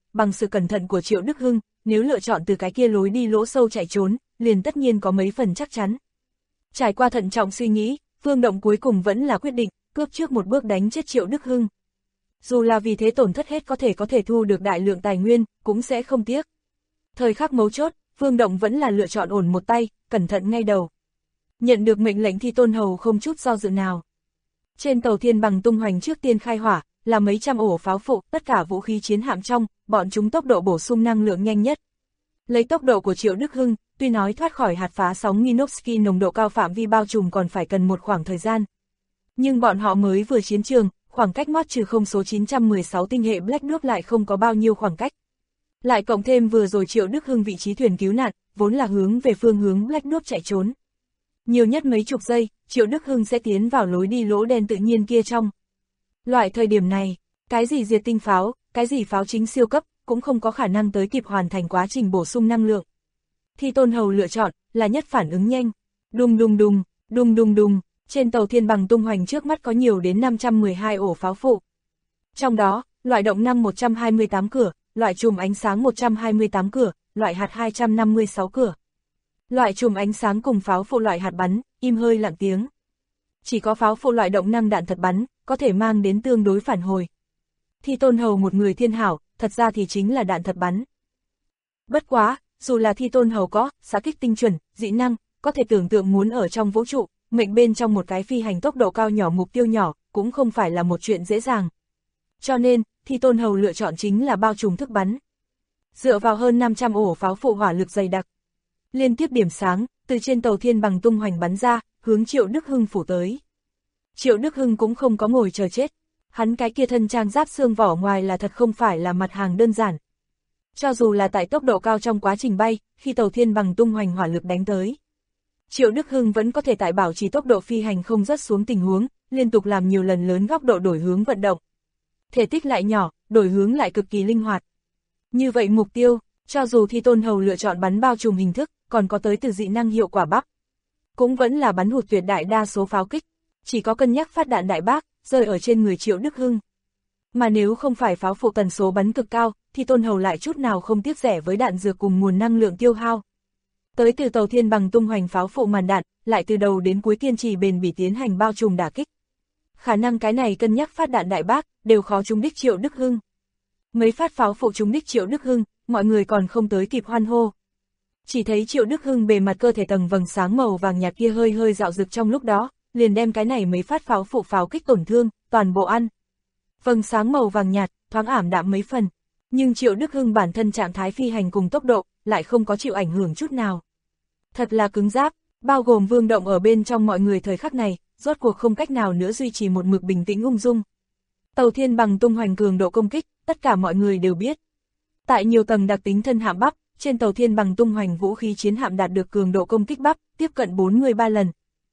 bằng sự cẩn thận của Triệu Đức Hưng, nếu lựa chọn từ cái kia lối đi lỗ sâu chạy trốn, liền tất nhiên có mấy phần chắc chắn. Trải qua thận trọng suy nghĩ, Vương Động cuối cùng vẫn là quyết định, cướp trước một bước đánh chết Triệu Đức Hưng. Dù là vì thế tổn thất hết có thể thu được đại lượng tài nguyên, cũng sẽ không tiếc. Thời khắc mấu chốt, Vương Động vẫn là lựa chọn ổn một tay, cẩn thận ngay đầu. Nhận được mệnh lệnh Thi Tôn Hầu không chút do dự nào. Trên tàu Thiên Bằng tung hoành trước tiên khai hỏa, là mấy trăm ổ pháo phụ, tất cả vũ khí chiến hạm trong, bọn chúng tốc độ bổ sung năng lượng nhanh nhất. Lấy tốc độ của Triệu Đức Hưng, tuy nói thoát khỏi hạt phá sóng Minovsky nồng độ cao phạm vi bao trùm còn phải cần một khoảng thời gian. Nhưng bọn họ mới vừa chiến trường, khoảng cách mót trừ không số 916 tinh hệ Black Dwarf lại không có bao nhiêu khoảng cách. Lại cộng thêm vừa rồi Triệu Đức Hưng vị trí thuyền cứu nạn, vốn là hướng về phương hướng Black Dwarf chạy trốn. Nhiều nhất mấy chục giây, Triệu Đức Hưng sẽ tiến vào lối đi lỗ đen tự nhiên kia trong. Loại thời điểm này, cái gì diệt tinh pháo, cái gì pháo chính siêu cấp, cũng không có khả năng tới kịp hoàn thành quá trình bổ sung năng lượng. Thi Tôn Hầu lựa chọn là nhất phản ứng nhanh. Đùng đùng đùng, đùng đùng đùng, trên tàu Thiên Bằng tung hoành trước mắt có nhiều đến 512 ổ pháo phụ. Trong đó, loại động năng 128 cửa, loại chùm ánh sáng 128 cửa, loại hạt 256 cửa. Loại chùm ánh sáng cùng pháo phụ loại hạt bắn, im hơi lặng tiếng. Chỉ có pháo phụ loại động năng đạn thật bắn, có thể mang đến tương đối phản hồi. Thi Tôn Hầu một người thiên hảo, thật ra thì chính là đạn thật bắn. Bất quá, dù là Thi Tôn Hầu có xạ kích tinh chuẩn, dị năng, có thể tưởng tượng muốn ở trong vũ trụ, mệnh bên trong một cái phi hành tốc độ cao nhỏ mục tiêu nhỏ, cũng không phải là một chuyện dễ dàng. Cho nên, Thi Tôn Hầu lựa chọn chính là bao trùm thức bắn. Dựa vào hơn 500 ổ pháo phụ hỏa lực dày đặc, liên tiếp điểm sáng, từ trên tàu Thiên Bằng tung hoành bắn ra, hướng Triệu Đức Hưng phủ tới. Triệu Đức Hưng cũng không có ngồi chờ chết. Hắn cái kia thân trang giáp xương vỏ ngoài là thật không phải là mặt hàng đơn giản. Cho dù là tại tốc độ cao trong quá trình bay, khi tàu Thiên Bằng tung hoành hỏa lực đánh tới, Triệu Đức Hưng vẫn có thể tại bảo trì tốc độ phi hành không rớt xuống tình huống, liên tục làm nhiều lần lớn góc độ đổi hướng vận động. Thể tích lại nhỏ, đổi hướng lại cực kỳ linh hoạt. Như vậy mục tiêu, cho dù Thi Tôn Hầu lựa chọn bắn bao trùm hình thức, còn có tới từ dị năng hiệu quả bắp, cũng vẫn là bắn hụt tuyệt đại đa số pháo kích, chỉ có cân nhắc phát đạn đại bác, rơi ở trên người Triệu Đức Hưng. Mà nếu không phải pháo phụ tần số bắn cực cao, thì Tôn Hầu lại chút nào không tiếc rẻ với đạn dược cùng nguồn năng lượng tiêu hao. Tới từ tàu Thiên Bằng tung hoành pháo phụ màn đạn, lại từ đầu đến cuối kiên trì bền bỉ tiến hành bao trùm đả kích. Khả năng cái này cân nhắc phát đạn đại bác, đều khó trúng đích Triệu Đức Hưng. Mấy phát pháo phụ trúng đích Triệu Đức Hưng, mọi người còn không tới kịp hoan hô. Chỉ thấy Triệu Đức Hưng bề mặt cơ thể tầng vầng sáng màu vàng nhạt kia hơi hơi dạo rực trong lúc đó, liền đem cái này mấy phát pháo phụ pháo kích tổn thương, toàn bộ ăn. Vầng sáng màu vàng nhạt, thoáng ảm đạm mấy phần, nhưng Triệu Đức Hưng bản thân trạng thái phi hành cùng tốc độ, lại không có chịu ảnh hưởng chút nào. Thật là cứng giáp, bao gồm Vương Động ở bên trong mọi người thời khắc này, rốt cuộc không cách nào nữa duy trì một mực bình tĩnh ung dung. Tàu Thiên Bằng tung hoành cường độ công kích, tất cả mọi người đều biết. Tại nhiều tầng đặc tính thân hạm bắp, trên tàu Thiên Bằng tung hoành vũ khí chiến hạm đạt được cường độ công kích bắp, tiếp cận 43 lần.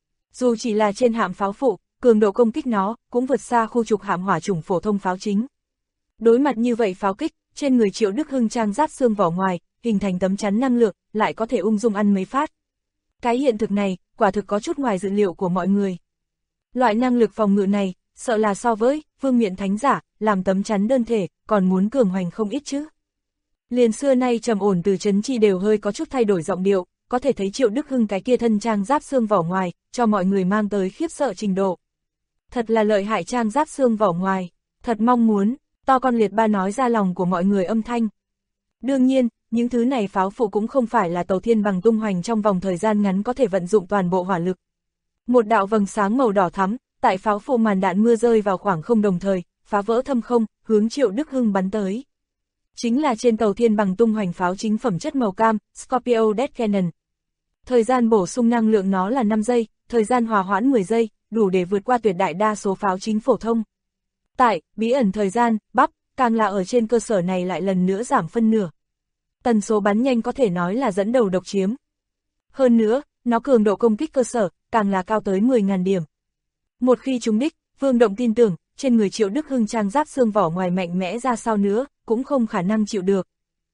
Dù chỉ là trên hạm pháo phụ, cường độ công kích nó cũng vượt xa khu trục hạm hỏa chủng phổ thông pháo chính. Đối mặt như vậy pháo kích, trên người Triệu Đức Hưng trang giáp xương vỏ ngoài, hình thành tấm chắn năng lượng, lại có thể ung dung ăn mấy phát. Cái hiện thực này, quả thực có chút ngoài dự liệu của mọi người. Loại năng lực phòng ngự này, sợ là so với Vương Miện Thánh Giả, làm tấm chắn đơn thể, còn muốn cường hoành không ít chứ. Liền xưa nay trầm ổn từ Trấn Chi đều hơi có chút thay đổi giọng điệu, có thể thấy Triệu Đức Hưng cái kia thân trang giáp xương vỏ ngoài, cho mọi người mang tới khiếp sợ trình độ. Thật là lợi hại trang giáp xương vỏ ngoài, thật mong muốn, to con liệt ba nói ra lòng của mọi người âm thanh. Đương nhiên, những thứ này pháo phụ cũng không phải là tàu Thiên Bằng tung hoành trong vòng thời gian ngắn có thể vận dụng toàn bộ hỏa lực. Một đạo vầng sáng màu đỏ thắm, tại pháo phụ màn đạn mưa rơi vào khoảng không đồng thời, phá vỡ thâm không, hướng Triệu Đức Hưng bắn tới. Chính là trên tàu Thiên Bằng tung hoành pháo chính phẩm chất màu cam, Scorpio Death Cannon. Thời gian bổ sung năng lượng nó là 5 giây, thời gian hòa hoãn 10 giây, đủ để vượt qua tuyệt đại đa số pháo chính phổ thông. Tại, bí ẩn thời gian, bắp, càng là ở trên cơ sở này lại lần nữa giảm phân nửa. Tần số bắn nhanh có thể nói là dẫn đầu độc chiếm. Hơn nữa, nó cường độ công kích cơ sở, càng là cao tới 10.000 điểm. Một khi trúng đích, Vương Động tin tưởng, trên người Triệu Đức Hưng trang giáp xương vỏ ngoài mạnh mẽ ra sao nữa, cũng không khả năng chịu được.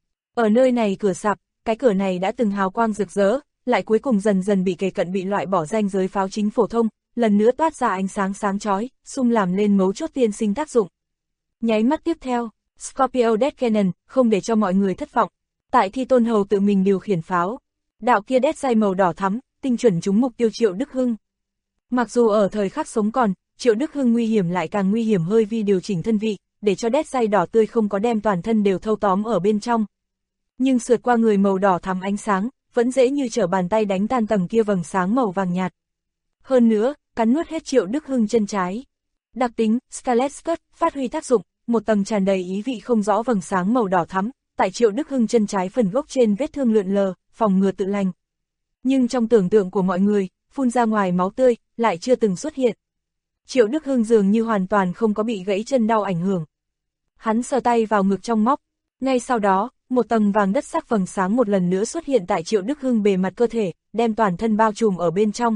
Ở nơi này cửa sạp, cái cửa này đã từng hào quang rực rỡ, lại cuối cùng dần dần bị kề cận bị loại bỏ ranh giới pháo chính phổ thông, lần nữa toát ra ánh sáng sáng chói, xung làm lên mấu chốt tiên sinh tác dụng. Nháy mắt tiếp theo, Scorpio Death Cannon, không để cho mọi người thất vọng. Tại Thi Tôn Hầu tự mình điều khiển pháo. Đạo kia đét dây màu đỏ thắm, tinh chuẩn trúng mục tiêu Triệu Đức Hưng. Mặc dù ở thời khắc sống còn, Triệu Đức Hưng nguy hiểm lại càng nguy hiểm hơi vì điều chỉnh thân vị, để cho đét dây đỏ tươi không có đem toàn thân đều thâu tóm ở bên trong. Nhưng sượt qua người màu đỏ thắm ánh sáng, vẫn dễ như trở bàn tay đánh tan tầng kia vầng sáng màu vàng nhạt. Hơn nữa, cắn nuốt hết Triệu Đức Hưng chân trái. Đặc tính, Scarlet Skirt, phát huy tác dụng, một tầng tràn đầy ý vị không rõ vầng sáng màu đỏ thắm, tại Triệu Đức Hưng chân trái phần gốc trên vết thương lượn lờ, phòng ngừa tự lành. Nhưng trong tưởng tượng của mọi người, phun ra ngoài máu tươi, lại chưa từng xuất hiện. Triệu Đức Hưng dường như hoàn toàn không có bị gãy chân đau ảnh hưởng. Hắn sờ tay vào ngực trong móc. Ngay sau đó, một tầng vàng đất sắc vầng sáng một lần nữa xuất hiện tại Triệu Đức Hưng bề mặt cơ thể, đem toàn thân bao trùm ở bên trong.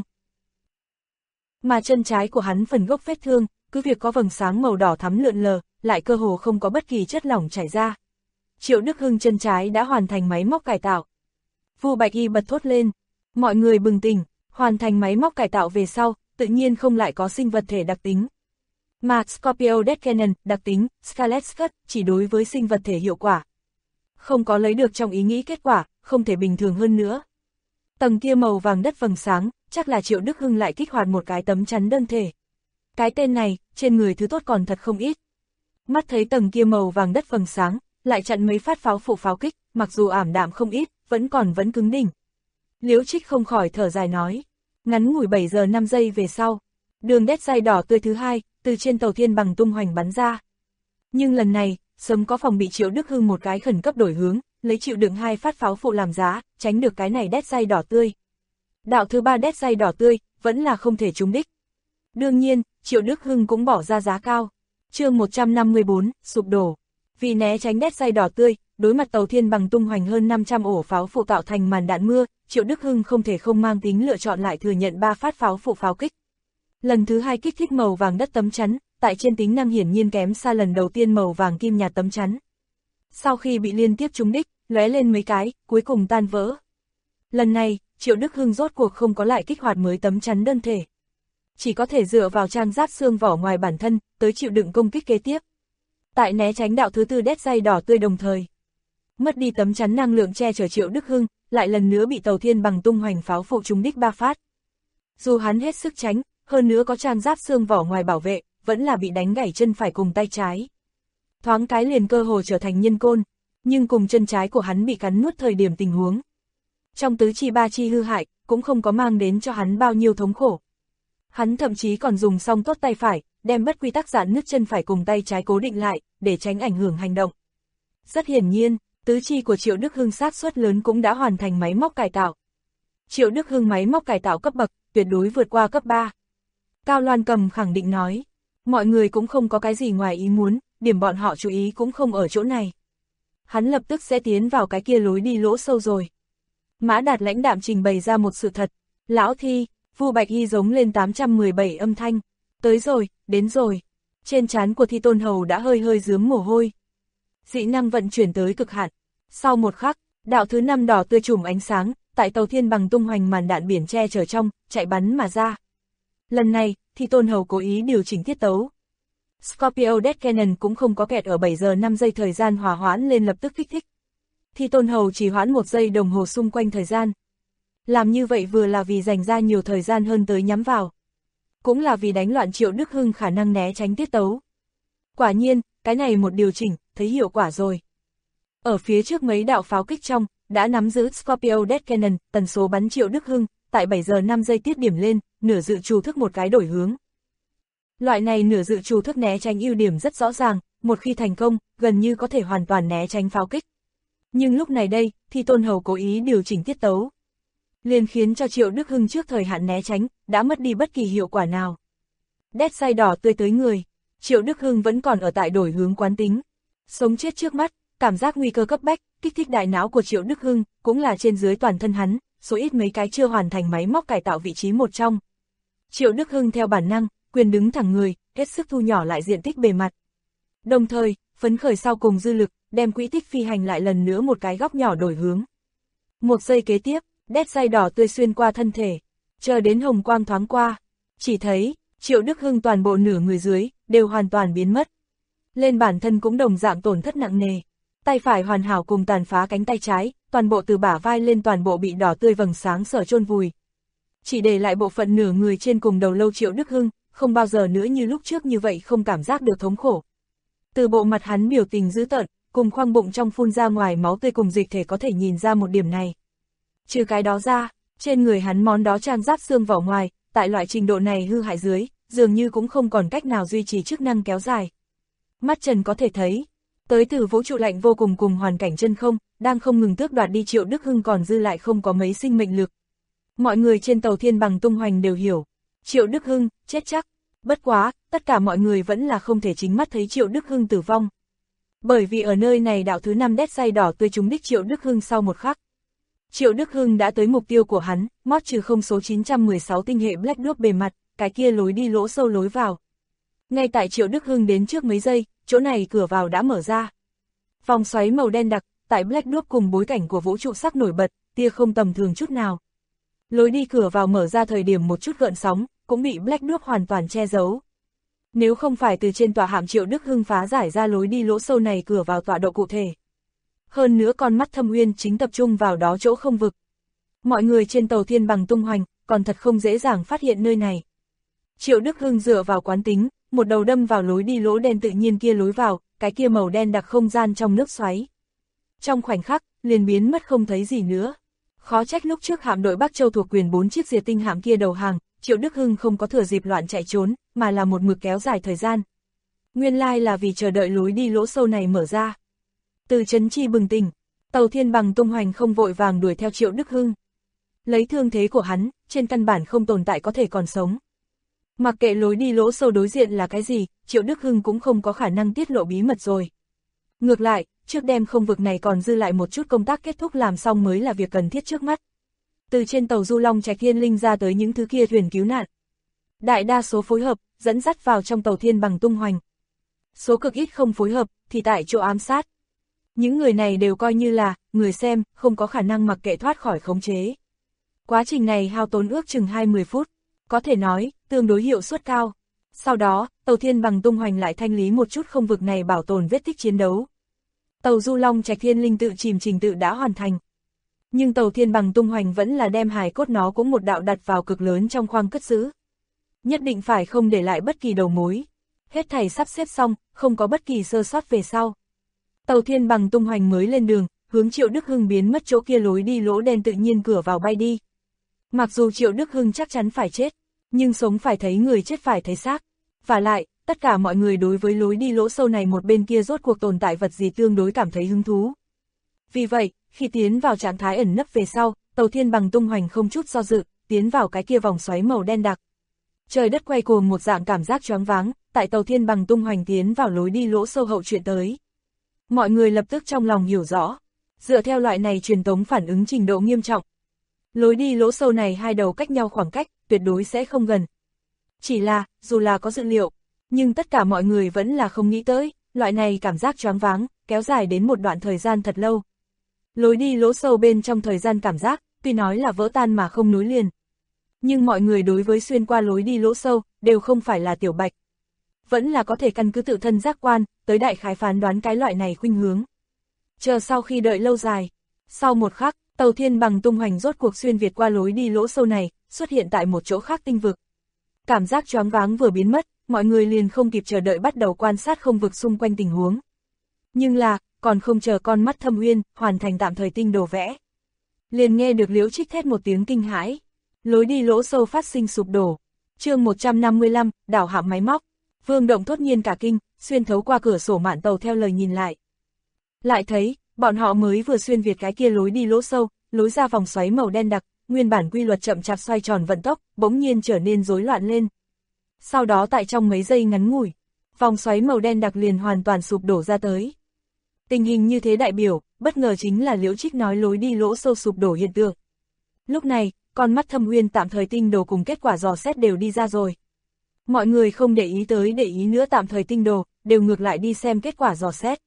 Mà chân trái của hắn phần gốc vết thương, cứ việc có vầng sáng màu đỏ thắm lượn lờ, lại cơ hồ không có bất kỳ chất lỏng chảy ra. Triệu Đức Hưng chân trái đã hoàn thành máy móc cải tạo. Vu Bạch Y bật thốt lên. Mọi người bừng tỉnh, hoàn thành máy móc cải tạo về sau, tự nhiên không lại có sinh vật thể đặc tính. Mà Scorpio Death Cannon, đặc tính, Scarlet Skirt, chỉ đối với sinh vật thể hiệu quả. Không có lấy được trong ý nghĩ kết quả, không thể bình thường hơn nữa. Tầng kia màu vàng đất vầng sáng, chắc là Triệu Đức Hưng lại kích hoạt một cái tấm chắn đơn thể. Cái tên này, trên người thứ tốt còn thật không ít. Mắt thấy tầng kia màu vàng đất vầng sáng, lại chặn mấy phát pháo phụ pháo kích, mặc dù ảm đạm không ít, vẫn cứng đỉnh. Liễu Trích không khỏi thở dài nói. Ngắn ngủi 7 giờ 5 giây về sau, đường đét dây đỏ tươi thứ hai, từ trên tàu thiên bằng tung hoành bắn ra. Nhưng lần này, sớm có phòng bị Triệu Đức Hưng một cái khẩn cấp đổi hướng, lấy chịu đựng 2 phát pháo phụ làm giá, tránh được cái này đét dây đỏ tươi. Đạo thứ 3 đét dây đỏ tươi, vẫn là không thể trúng đích. Đương nhiên, Triệu Đức Hưng cũng bỏ ra giá cao. Chương 154, sụp đổ. Vì né tránh đét dây đỏ tươi, đối mặt tàu thiên bằng tung hoành hơn 500 ổ pháo phụ tạo thành màn đạn mưa, Triệu Đức Hưng không thể không mang tính lựa chọn lại thừa nhận 3 phát pháo phụ pháo kích. Lần thứ 2 kích thích màu vàng đất tấm chắn, tại trên tính năng hiển nhiên kém xa lần đầu tiên màu vàng kim nhạt tấm chắn. Sau khi bị liên tiếp trúng đích, lóe lên mấy cái, cuối cùng tan vỡ. Lần này, Triệu Đức Hưng rốt cuộc không có lại kích hoạt mới tấm chắn đơn thể. Chỉ có thể dựa vào trang giáp xương vỏ ngoài bản thân, tới chịu đựng công kích kế tiếp. Tại né tránh đạo thứ 4 đét dây đỏ tươi đồng thời. Mất đi tấm chắn năng lượng che chở Triệu Đức Hưng, lại lần nữa bị tàu thiên bằng tung hoành pháo phụ trúng đích 3 phát. Dù hắn hết sức tránh, hơn nữa có trang giáp xương vỏ ngoài bảo vệ, vẫn là bị đánh gãy chân phải cùng tay trái. Thoáng cái liền cơ hồ trở thành nhân côn, nhưng cùng chân trái của hắn bị cắn nuốt thời điểm tình huống. Trong tứ chi ba chi hư hại, cũng không có mang đến cho hắn bao nhiêu thống khổ. Hắn thậm chí còn dùng song tốt tay phải, đem bất quy tắc giãn nứt chân phải cùng tay trái cố định lại, để tránh ảnh hưởng hành động. Rất hiển nhiên, tứ chi của Triệu Đức Hưng xác suất lớn cũng đã hoàn thành máy móc cải tạo. Triệu Đức Hưng máy móc cải tạo cấp bậc, tuyệt đối vượt qua cấp 3. Cao Loan Cầm khẳng định nói, mọi người cũng không có cái gì ngoài ý muốn, điểm bọn họ chú ý cũng không ở chỗ này. Hắn lập tức sẽ tiến vào cái kia lối đi lỗ sâu rồi. Mã Đạt lãnh đạm trình bày ra một sự thật, lão Thi, Vu Bạch Y giống lên 817 âm thanh, tới rồi, đến rồi. Trên trán của Thi Tôn Hầu đã hơi hơi rướm mồ hôi. Dị năng vận chuyển tới cực hạn. Sau một khắc, đạo thứ 5 đỏ tươi trùm ánh sáng, tại tàu thiên bằng tung hoành màn đạn biển che chở trong, chạy bắn mà ra. Lần này, Thi Tôn Hầu cố ý điều chỉnh tiết tấu. Scorpio Death Cannon cũng không có kẹt ở 7 giờ 5 giây thời gian hòa hoãn lên lập tức kích thích. Thi Tôn Hầu chỉ hoãn 1 giây đồng hồ xung quanh thời gian. Làm như vậy vừa là vì dành ra nhiều thời gian hơn tới nhắm vào. Cũng là vì đánh loạn Triệu Đức Hưng khả năng né tránh tiết tấu. Quả nhiên, cái này một điều chỉnh, thấy hiệu quả rồi. Ở phía trước mấy đạo pháo kích trong, đã nắm giữ Scorpio Death Cannon, tần số bắn Triệu Đức Hưng, tại 7 giờ 5 giây tiết điểm lên, nửa dự trù thức một cái đổi hướng. Loại này nửa dự trù thức né tránh ưu điểm rất rõ ràng, một khi thành công, gần như có thể hoàn toàn né tránh pháo kích. Nhưng lúc này đây, Thi Tôn Hầu cố ý điều chỉnh tiết tấu. Liền khiến cho Triệu Đức Hưng trước thời hạn né tránh, đã mất đi bất kỳ hiệu quả nào. Đét say đỏ tươi tới người, Triệu Đức Hưng vẫn còn ở tại đổi hướng quán tính. Sống chết trước mắt, cảm giác nguy cơ cấp bách, kích thích đại não của Triệu Đức Hưng, cũng là trên dưới toàn thân hắn, số ít mấy cái chưa hoàn thành máy móc cải tạo vị trí một trong. Triệu Đức Hưng theo bản năng, quyền đứng thẳng người, hết sức thu nhỏ lại diện tích bề mặt. Đồng thời, phấn khởi sau cùng dư lực, đem quỹ tích phi hành lại lần nữa một cái góc nhỏ đổi hướng. 1 giây kế tiếp, đét say đỏ tươi xuyên qua thân thể, chờ đến hồng quang thoáng qua, chỉ thấy, Triệu Đức Hưng toàn bộ nửa người dưới, đều hoàn toàn biến mất. lên bản thân cũng đồng dạng tổn thất nặng nề. Tay phải hoàn hảo cùng tàn phá cánh tay trái, toàn bộ từ bả vai lên toàn bộ bị đỏ tươi vầng sáng sở chôn vùi. Chỉ để lại bộ phận nửa người trên cùng đầu lâu Triệu Đức Hưng, không bao giờ nữa như lúc trước như vậy không cảm giác được thống khổ. Từ bộ mặt hắn biểu tình dữ tợn, cùng khoang bụng trong phun ra ngoài máu tươi cùng dịch thể có thể nhìn ra một điểm này. Trừ cái đó ra, trên người hắn món đó trang giáp xương vỏ ngoài, tại loại trình độ này hư hại dưới, dường như cũng không còn cách nào duy trì chức năng kéo dài. Mắt Trần có thể thấy, tới từ vũ trụ lạnh vô cùng cùng hoàn cảnh chân không, đang không ngừng tước đoạt đi Triệu Đức Hưng còn dư lại không có mấy sinh mệnh lực. Mọi người trên tàu Thiên Bằng tung hoành đều hiểu, Triệu Đức Hưng, chết chắc. Bất quá, tất cả mọi người vẫn là không thể chính mắt thấy Triệu Đức Hưng tử vong. Bởi vì ở nơi này đạo thứ 5 đét say đỏ tươi trúng đích Triệu Đức Hưng sau một khắc. Triệu Đức Hưng đã tới mục tiêu của hắn, mót trừ không số 916 tinh hệ Black Dwarf bề mặt, cái kia lối đi lỗ sâu lối vào. Ngay tại Triệu Đức Hưng đến trước mấy giây, chỗ này cửa vào đã mở ra. Vòng xoáy màu đen đặc, tại Black Dwarf cùng bối cảnh của vũ trụ sắc nổi bật, tia không tầm thường chút nào. Lối đi cửa vào mở ra thời điểm một chút gợn sóng, cũng bị Black Dwarf hoàn toàn che giấu. Nếu không phải từ trên tòa hạm Triệu Đức Hưng phá giải ra lối đi lỗ sâu này cửa vào tọa độ cụ thể. Hơn nữa con mắt Thâm Uyên chính tập trung vào đó chỗ không vực. Mọi người trên tàu Thiên Bằng tung hoành, còn thật không dễ dàng phát hiện nơi này. Triệu Đức Hưng dựa vào quán tính, một đầu đâm vào lối đi lỗ đen tự nhiên kia lối vào, cái kia màu đen đặc không gian trong nước xoáy. Trong khoảnh khắc, liền biến mất không thấy gì nữa. Khó trách lúc trước hạm đội Bắc Châu thuộc quyền 4 chiếc diệt tinh hạm kia đầu hàng, Triệu Đức Hưng không có thừa dịp loạn chạy trốn, mà là một mực kéo dài thời gian. Nguyên lai là vì chờ đợi lối đi lỗ sâu này mở ra. Từ Trấn Chi bừng tỉnh, tàu Thiên Bằng tung hoành không vội vàng đuổi theo Triệu Đức Hưng. Lấy thương thế của hắn, trên căn bản không tồn tại có thể còn sống. Mặc kệ lối đi lỗ sâu đối diện là cái gì, Triệu Đức Hưng cũng không có khả năng tiết lộ bí mật rồi. Ngược lại, trước đêm không vực này còn dư lại một chút công tác kết thúc làm xong mới là việc cần thiết trước mắt. Từ trên tàu Du Long Trạch Thiên Linh ra tới những thứ kia thuyền cứu nạn. Đại đa số phối hợp, dẫn dắt vào trong tàu Thiên Bằng tung hoành. Số cực ít không phối hợp, thì tại chỗ ám sát. Những người này đều coi như là, người xem, không có khả năng mặc kệ thoát khỏi khống chế. Quá trình này hao tốn ước chừng 20 phút, có thể nói, tương đối hiệu suất cao. Sau đó, tàu Thiên Bằng tung hoành lại thanh lý một chút không vực này bảo tồn vết tích chiến đấu. Tàu Du Long Trạch Thiên Linh tự chìm trình tự đã hoàn thành. Nhưng tàu Thiên Bằng tung hoành vẫn là đem hài cốt nó cũng một đạo đặt vào cực lớn trong khoang cất giữ. Nhất định phải không để lại bất kỳ đầu mối. Hết thảy sắp xếp xong, không có bất kỳ sơ sót về sau. Tàu Thiên Bằng tung hoành mới lên đường, hướng Triệu Đức Hưng biến mất chỗ kia lối đi lỗ đen tự nhiên cửa vào bay đi. Mặc dù Triệu Đức Hưng chắc chắn phải chết, nhưng sống phải thấy người chết phải thấy xác. Và lại, tất cả mọi người đối với lối đi lỗ sâu này một bên kia rốt cuộc tồn tại vật gì tương đối cảm thấy hứng thú. Vì vậy, khi tiến vào trạng thái ẩn nấp về sau, tàu Thiên Bằng tung hoành không chút do dự, tiến vào cái kia vòng xoáy màu đen đặc. Trời đất quay cuồng một dạng cảm giác choáng váng, tại tàu Thiên Bằng tung hoành tiến vào lối đi lỗ sâu hậu chuyện tới. Mọi người lập tức trong lòng hiểu rõ, dựa theo loại này truyền tống phản ứng trình độ nghiêm trọng. Lối đi lỗ sâu này hai đầu cách nhau khoảng cách, tuyệt đối sẽ không gần. Chỉ là, dù là có dự liệu, nhưng tất cả mọi người vẫn là không nghĩ tới, loại này cảm giác choáng váng, kéo dài đến một đoạn thời gian thật lâu. Lối đi lỗ sâu bên trong thời gian cảm giác, tuy nói là vỡ tan mà không nối liền. Nhưng mọi người đối với xuyên qua lối đi lỗ sâu, đều không phải là tiểu bạch. Vẫn là có thể căn cứ tự thân giác quan, tới đại khái phán đoán cái loại này khuynh hướng. Chờ sau khi đợi lâu dài, sau một khắc, tàu Thiên Bằng tung hoành rốt cuộc xuyên việt qua lối đi lỗ sâu này, xuất hiện tại một chỗ khác tinh vực. Cảm giác choáng váng vừa biến mất, mọi người liền không kịp chờ đợi bắt đầu quan sát không vực xung quanh tình huống. Nhưng là, còn không chờ con mắt Thâm Uyên hoàn thành tạm thời tinh đồ vẽ. Liền nghe được Liễu Trích thét một tiếng kinh hãi. Lối đi lỗ sâu phát sinh sụp đổ. Chương 155, đảo hạm máy móc. Vương Động thốt nhiên cả kinh, xuyên thấu qua cửa sổ mạn tàu theo lời nhìn lại. Lại thấy, bọn họ mới vừa xuyên việt cái kia lối đi lỗ sâu, lối ra vòng xoáy màu đen đặc, nguyên bản quy luật chậm chạp xoay tròn vận tốc, bỗng nhiên trở nên rối loạn lên. Sau đó tại trong mấy giây ngắn ngủi, vòng xoáy màu đen đặc liền hoàn toàn sụp đổ ra tới. Tình hình như thế đại biểu, bất ngờ chính là Liễu Trích nói lối đi lỗ sâu sụp đổ hiện tượng. Lúc này, con mắt Thâm Uyên tạm thời tinh đồ cùng kết quả dò xét đều đi ra rồi. Mọi người không để ý nữa tạm thời tinh đồ, đều ngược lại đi xem kết quả dò xét.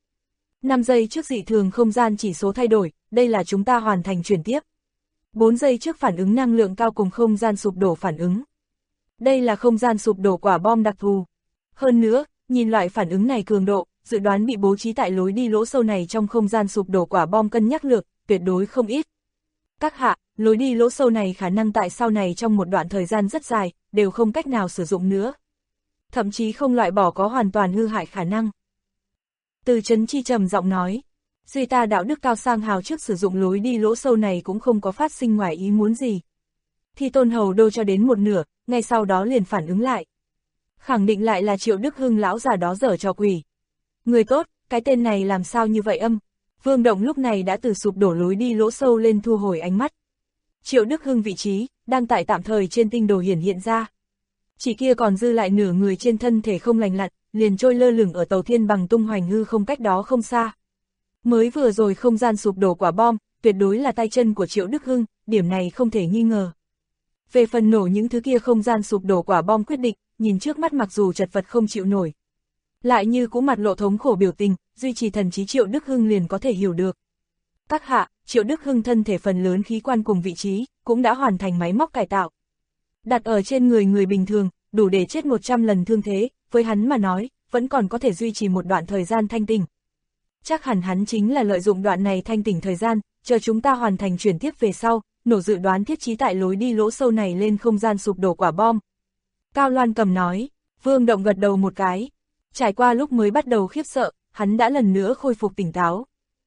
5 giây trước dị thường không gian chỉ số thay đổi, đây là chúng ta hoàn thành chuyển tiếp. 4 giây trước phản ứng năng lượng cao cùng không gian sụp đổ phản ứng. Đây là không gian sụp đổ quả bom đặc thù. Hơn nữa, nhìn loại phản ứng này cường độ, dự đoán bị bố trí tại lối đi lỗ sâu này trong không gian sụp đổ quả bom cân nhắc lược, tuyệt đối không ít. Các hạ, lối đi lỗ sâu này khả năng tại sau này trong một đoạn thời gian rất dài, đều không cách nào sử dụng nữa. Thậm chí không loại bỏ có hoàn toàn hư hại khả năng. Từ Chấn Chi trầm giọng nói, duy ta đạo đức cao sang hào trước sử dụng lối đi lỗ sâu này cũng không có phát sinh ngoài ý muốn gì. Thi Tôn hầu đô cho đến một nửa, ngay sau đó liền phản ứng lại. Khẳng định lại là Triệu Đức Hưng lão già đó dở trò quỷ. Người tốt, cái tên này làm sao như vậy âm? Vương Động lúc này đã từ sụp đổ lối đi lỗ sâu lên thu hồi ánh mắt. Triệu Đức Hưng vị trí, đang tại tạm thời trên tinh đồ hiện ra. Chỉ kia còn dư lại nửa người trên thân thể không lành lặn, liền trôi lơ lửng ở tàu thiên bằng tung hoành hư không cách đó không xa. Mới vừa rồi không gian sụp đổ quả bom, tuyệt đối là tay chân của Triệu Đức Hưng, điểm này không thể nghi ngờ. Về phần nổ những thứ kia không gian sụp đổ quả bom quyết định, nhìn trước mắt mặc dù chật vật không chịu nổi. Lại như cũng mặt lộ thống khổ biểu tình, duy trì thần trí Triệu Đức Hưng liền có thể hiểu được. Các hạ, Triệu Đức Hưng thân thể phần lớn khí quan cùng vị trí, cũng đã hoàn thành máy móc cải tạo. Đặt ở trên người bình thường, đủ để chết 100 lần thương thế, với hắn mà nói, vẫn còn có thể duy trì một đoạn thời gian thanh tỉnh. Chắc hẳn hắn chính là lợi dụng đoạn này thanh tỉnh thời gian, chờ chúng ta hoàn thành chuyển tiếp về sau, nổ dự đoán thiết trí tại lối đi lỗ sâu này lên không gian sụp đổ quả bom. Cao Loan Cầm nói, Vương Động gật đầu một cái. Trải qua lúc mới bắt đầu khiếp sợ, hắn đã lần nữa khôi phục tỉnh táo.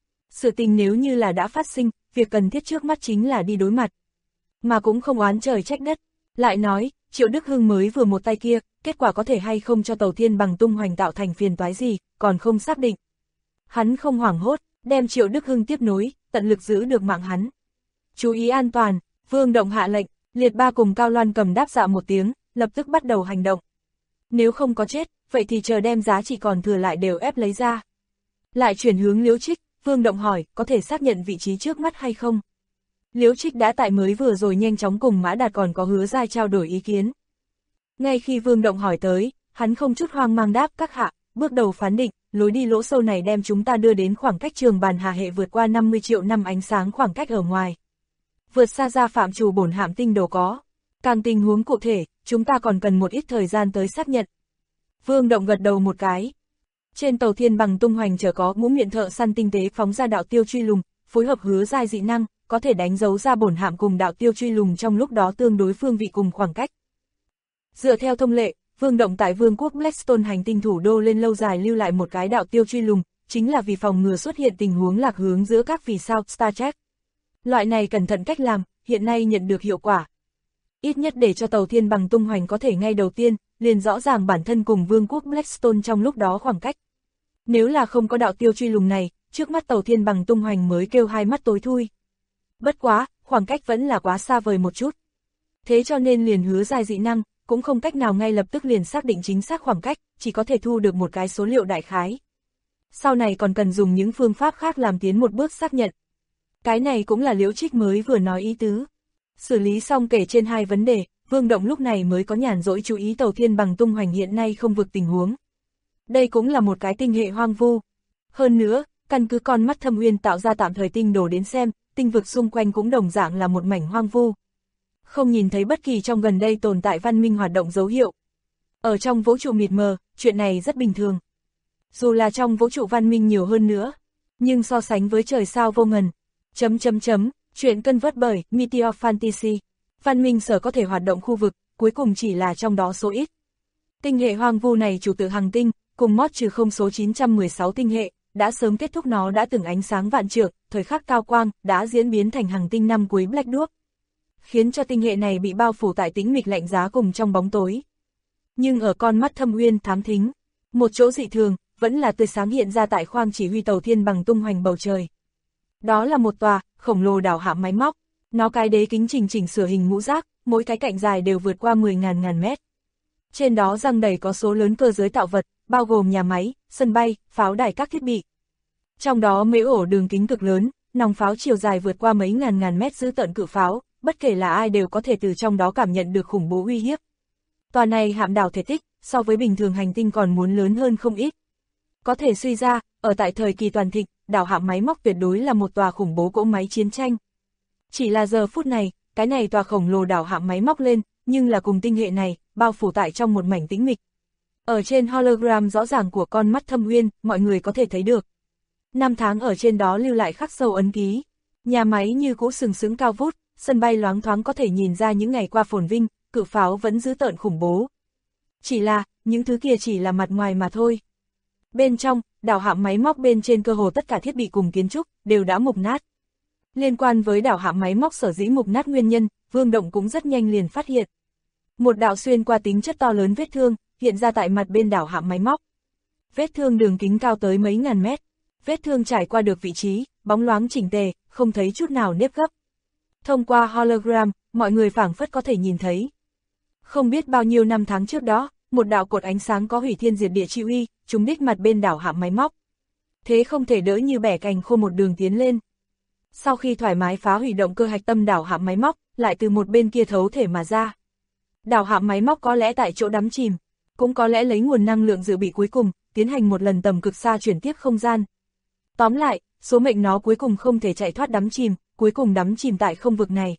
Sự tình nếu như là đã phát sinh, việc cần thiết trước mắt chính là đi đối mặt. Mà cũng không oán trời trách đất. Lại nói, Triệu Đức Hưng mới vừa một tay kia, kết quả có thể hay không cho tàu thiên bằng tung hoành tạo thành phiền toái gì, còn không xác định. Hắn không hoảng hốt, đem Triệu Đức Hưng tiếp nối, tận lực giữ được mạng hắn. Chú ý an toàn, Vương Động hạ lệnh, Liệt Ba cùng Cao Loan Cầm đáp dạ một tiếng, lập tức bắt đầu hành động. Nếu không có chết, vậy thì chờ đem giá trị còn thừa lại đều ép lấy ra. Lại chuyển hướng Liễu Trích, Vương Động hỏi, có thể xác nhận vị trí trước mắt hay không? Liễu Trích đã tại mới vừa rồi nhanh chóng cùng Mã Đạt còn có Hứa Giai trao đổi ý kiến. Ngay khi Vương Động hỏi tới, hắn không chút hoang mang đáp các hạ, bước đầu phán định, lối đi lỗ sâu này đem chúng ta đưa đến khoảng cách trường bàn hà hệ vượt qua 50 triệu năm ánh sáng khoảng cách ở ngoài. Vượt xa ra phạm trù bổn hạm tinh đồ có. Càng tình huống cụ thể, chúng ta còn cần một ít thời gian tới xác nhận. Vương Động gật đầu một cái. Trên tàu thiên bằng tung hoành chở có Ngũ Miện Thợ Săn tinh tế phóng ra đạo tiêu truy lùng, phối hợp Hứa Giai dị năng, có thể đánh dấu ra bổn hạm cùng đạo tiêu truy lùng trong lúc đó tương đối phương vị cùng khoảng cách. Dựa theo thông lệ, Vương Động tại Vương quốc Blackstone hành tinh thủ đô lên lâu dài lưu lại một cái đạo tiêu truy lùng, chính là vì phòng ngừa xuất hiện tình huống lạc hướng giữa các vì sao Star Trek. Loại này cẩn thận cách làm, hiện nay nhận được hiệu quả. Ít nhất để cho tàu thiên bằng tung hoành có thể ngay đầu tiên, liền rõ ràng bản thân cùng Vương quốc Blackstone trong lúc đó khoảng cách. Nếu là không có đạo tiêu truy lùng này, trước mắt tàu thiên bằng tung hoành mới kêu hai mắt tối thui. Bất quá, khoảng cách vẫn là quá xa vời một chút. Thế cho nên liền Hứa Giai dị năng, cũng không cách nào ngay lập tức liền xác định chính xác khoảng cách, chỉ có thể thu được một cái số liệu đại khái. Sau này còn cần dùng những phương pháp khác làm tiến một bước xác nhận. Cái này cũng là Liễu Trích mới vừa nói ý tứ. Xử lý xong kể trên hai vấn đề, Vương Động lúc này mới có nhàn rỗi chú ý tàu thiên bằng tung hoành hiện nay không vực tình huống. Đây cũng là một cái tinh hệ hoang vu. Hơn nữa, căn cứ con mắt Thâm Uyên tạo ra tạm thời tinh đồ đến xem, tinh vực xung quanh cũng đồng dạng là một mảnh hoang vu. Không nhìn thấy bất kỳ trong gần đây tồn tại văn minh hoạt động dấu hiệu. Ở trong vũ trụ mịt mờ, chuyện này rất bình thường. Dù là trong vũ trụ văn minh nhiều hơn nữa, nhưng so sánh với trời sao vô ngần. Chuyện cân vớt bởi Meteor Fantasy. Văn minh sở có thể hoạt động khu vực, cuối cùng chỉ là trong đó số ít. Tinh hệ hoang vu này chủ tự hành tinh, cùng mót trừ không số 916 tinh hệ, đã sớm kết thúc nó đã từng ánh sáng vạn trượng, thời khắc cao quang, đã diễn biến thành hành tinh năm cuối Black Dwarf. Khiến cho tinh hệ này bị bao phủ tại tĩnh mịch lạnh giá cùng trong bóng tối. Nhưng ở con mắt Thâm Uyên thám thính, một chỗ dị thường, vẫn là tươi sáng hiện ra tại khoang chỉ huy tàu thiên bằng tung hoành bầu trời. Đó là một tòa, khổng lồ đảo hạm máy móc, nó cái đế kính chỉnh sửa hình ngũ giác, mỗi cái cạnh dài đều vượt qua 10.000 mét. Trên đó răng đầy có số lớn cơ giới tạo vật, bao gồm nhà máy, sân bay, pháo đài các thiết bị. Trong đó mấy ổ đường kính cực lớn, nòng pháo chiều dài vượt qua mấy ngàn mét giữ tận cự pháo, bất kể là ai đều có thể từ trong đó cảm nhận được khủng bố uy hiếp. Tòa này hạm đảo thể tích, so với bình thường hành tinh còn muốn lớn hơn không ít. Có thể suy ra, ở tại thời kỳ toàn thịnh, đảo hạm máy móc tuyệt đối là một tòa khủng bố cỗ máy chiến tranh. Chỉ là giờ phút này, cái này tòa khổng lồ đảo hạm máy móc lên, nhưng là cùng tinh hệ này, bao phủ tại trong một mảnh tĩnh mịch. Ở trên hologram rõ ràng của con mắt Thâm Uyên, mọi người có thể thấy được. Năm tháng ở trên đó lưu lại khắc sâu ấn ký. Nhà máy như cũ sừng sững cao vút, sân bay loáng thoáng có thể nhìn ra những ngày qua phồn vinh, cự pháo vẫn dữ tợn khủng bố. Chỉ là, những thứ kia chỉ là mặt ngoài mà thôi. Bên trong, đảo hạm máy móc bên trên cơ hồ tất cả thiết bị cùng kiến trúc, đều đã mục nát. Liên quan với đảo hạm máy móc sở dĩ mục nát nguyên nhân, Vương Động cũng rất nhanh liền phát hiện. Một đạo xuyên qua tính chất to lớn vết thương, hiện ra tại mặt bên đảo hạm máy móc. Vết thương đường kính cao tới mấy ngàn mét. Vết thương trải qua được vị trí, bóng loáng chỉnh tề, không thấy chút nào nếp gấp. Thông qua hologram, mọi người phảng phất có thể nhìn thấy. Không biết bao nhiêu năm tháng trước đó, một đạo cột ánh sáng có hủy thiên diệt địa chi uy, trúng đích mặt bên đảo hạm máy móc. Thế không thể đỡ như bẻ cành khô một đường tiến lên. Sau khi thoải mái phá hủy động cơ hạch tâm đảo hạm máy móc, lại từ một bên kia thấu thể mà ra. Đảo hạm máy móc có lẽ tại chỗ đắm chìm, cũng có lẽ lấy nguồn năng lượng dự bị cuối cùng, tiến hành một lần tầm cực xa chuyển tiếp không gian. Tóm lại, số mệnh nó cuối cùng không thể chạy thoát đắm chìm, cuối cùng đắm chìm tại không vực này.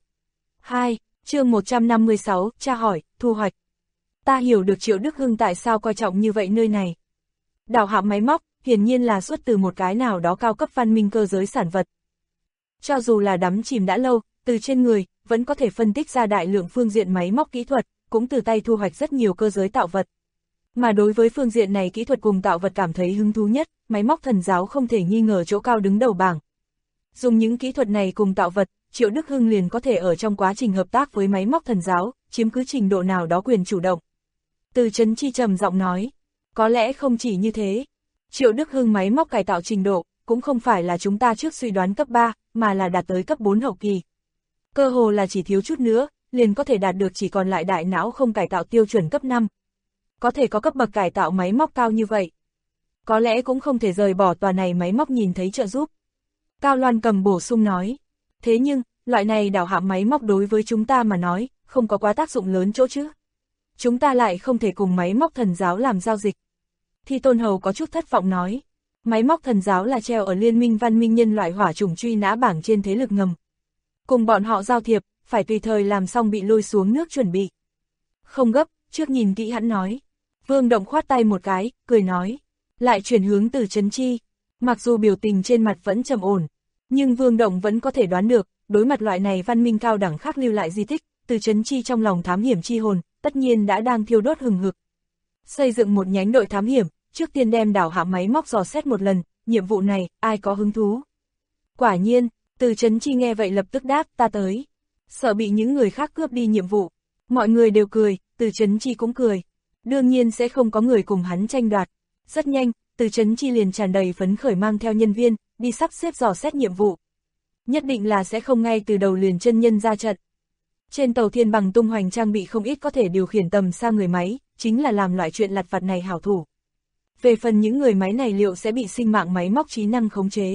2. Chương 156, tra hỏi, thu hoạch. Ta hiểu được Triệu Đức Hưng tại sao coi trọng như vậy nơi này. Đảo hạm máy móc, hiển nhiên là xuất từ một cái nào đó cao cấp văn minh cơ giới sản vật. Cho dù là đắm chìm đã lâu, từ trên người, vẫn có thể phân tích ra đại lượng phương diện máy móc kỹ thuật, cũng từ tay thu hoạch rất nhiều cơ giới tạo vật. Mà đối với phương diện này kỹ thuật cùng tạo vật cảm thấy hứng thú nhất, máy móc thần giáo không thể nghi ngờ chỗ cao đứng đầu bảng. Dùng những kỹ thuật này cùng tạo vật, Triệu Đức Hưng liền có thể ở trong quá trình hợp tác với máy móc thần giáo, chiếm cứ trình độ nào đó quyền chủ động. Từ Chấn Chi trầm giọng nói, có lẽ không chỉ như thế. Triệu Đức Hưng máy móc cải tạo trình độ, cũng không phải là chúng ta trước suy đoán cấp 3, mà là đạt tới cấp 4 hậu kỳ. Cơ hồ là chỉ thiếu chút nữa, liền có thể đạt được chỉ còn lại đại não không cải tạo tiêu chuẩn cấp 5. Có thể có cấp bậc cải tạo máy móc cao như vậy. Có lẽ cũng không thể rời bỏ tòa này máy móc nhìn thấy trợ giúp. Cao Loan Cầm bổ sung nói. Thế nhưng, loại này đảo hạm máy móc đối với chúng ta mà nói, không có quá tác dụng lớn chỗ chứ. Chúng ta lại không thể cùng máy móc thần giáo làm giao dịch. Thi Tôn Hầu có chút thất vọng nói. Máy móc thần giáo là treo ở Liên minh văn minh nhân loại hỏa chủng truy nã bảng trên thế lực ngầm. Cùng bọn họ giao thiệp, phải tùy thời làm xong bị lôi xuống nước chuẩn bị. Không gấp, trước nhìn kỹ hắn nói. Vương Động khoát tay một cái, cười nói. Lại chuyển hướng từ Chấn Chi. Mặc dù biểu tình trên mặt vẫn trầm ổn, nhưng Vương Động vẫn có thể đoán được, đối mặt loại này văn minh cao đẳng khác lưu lại di tích, từ Chấn Chi trong lòng thám hiểm chi hồn, tất nhiên đã đang thiêu đốt hừng hực. Xây dựng một nhánh đội thám hiểm, trước tiên đem đảo hạm máy móc dò xét một lần, nhiệm vụ này, ai có hứng thú. Quả nhiên, từ Chấn Chi nghe vậy lập tức đáp, ta tới. Sợ bị những người khác cướp đi nhiệm vụ. Mọi người đều cười, từ Chấn Chi cũng cười. Đương nhiên sẽ không có người cùng hắn tranh đoạt. Rất nhanh, từ Chấn Chi liền tràn đầy phấn khởi mang theo nhân viên, đi sắp xếp dò xét nhiệm vụ. Nhất định là sẽ không ngay từ đầu liền chân nhân ra trận. Trên tàu Thiên Bằng tung hoành trang bị không ít có thể điều khiển tầm xa người máy, chính là làm loại chuyện lặt vặt này hảo thủ. Về phần những người máy này liệu sẽ bị sinh mạng máy móc trí năng khống chế?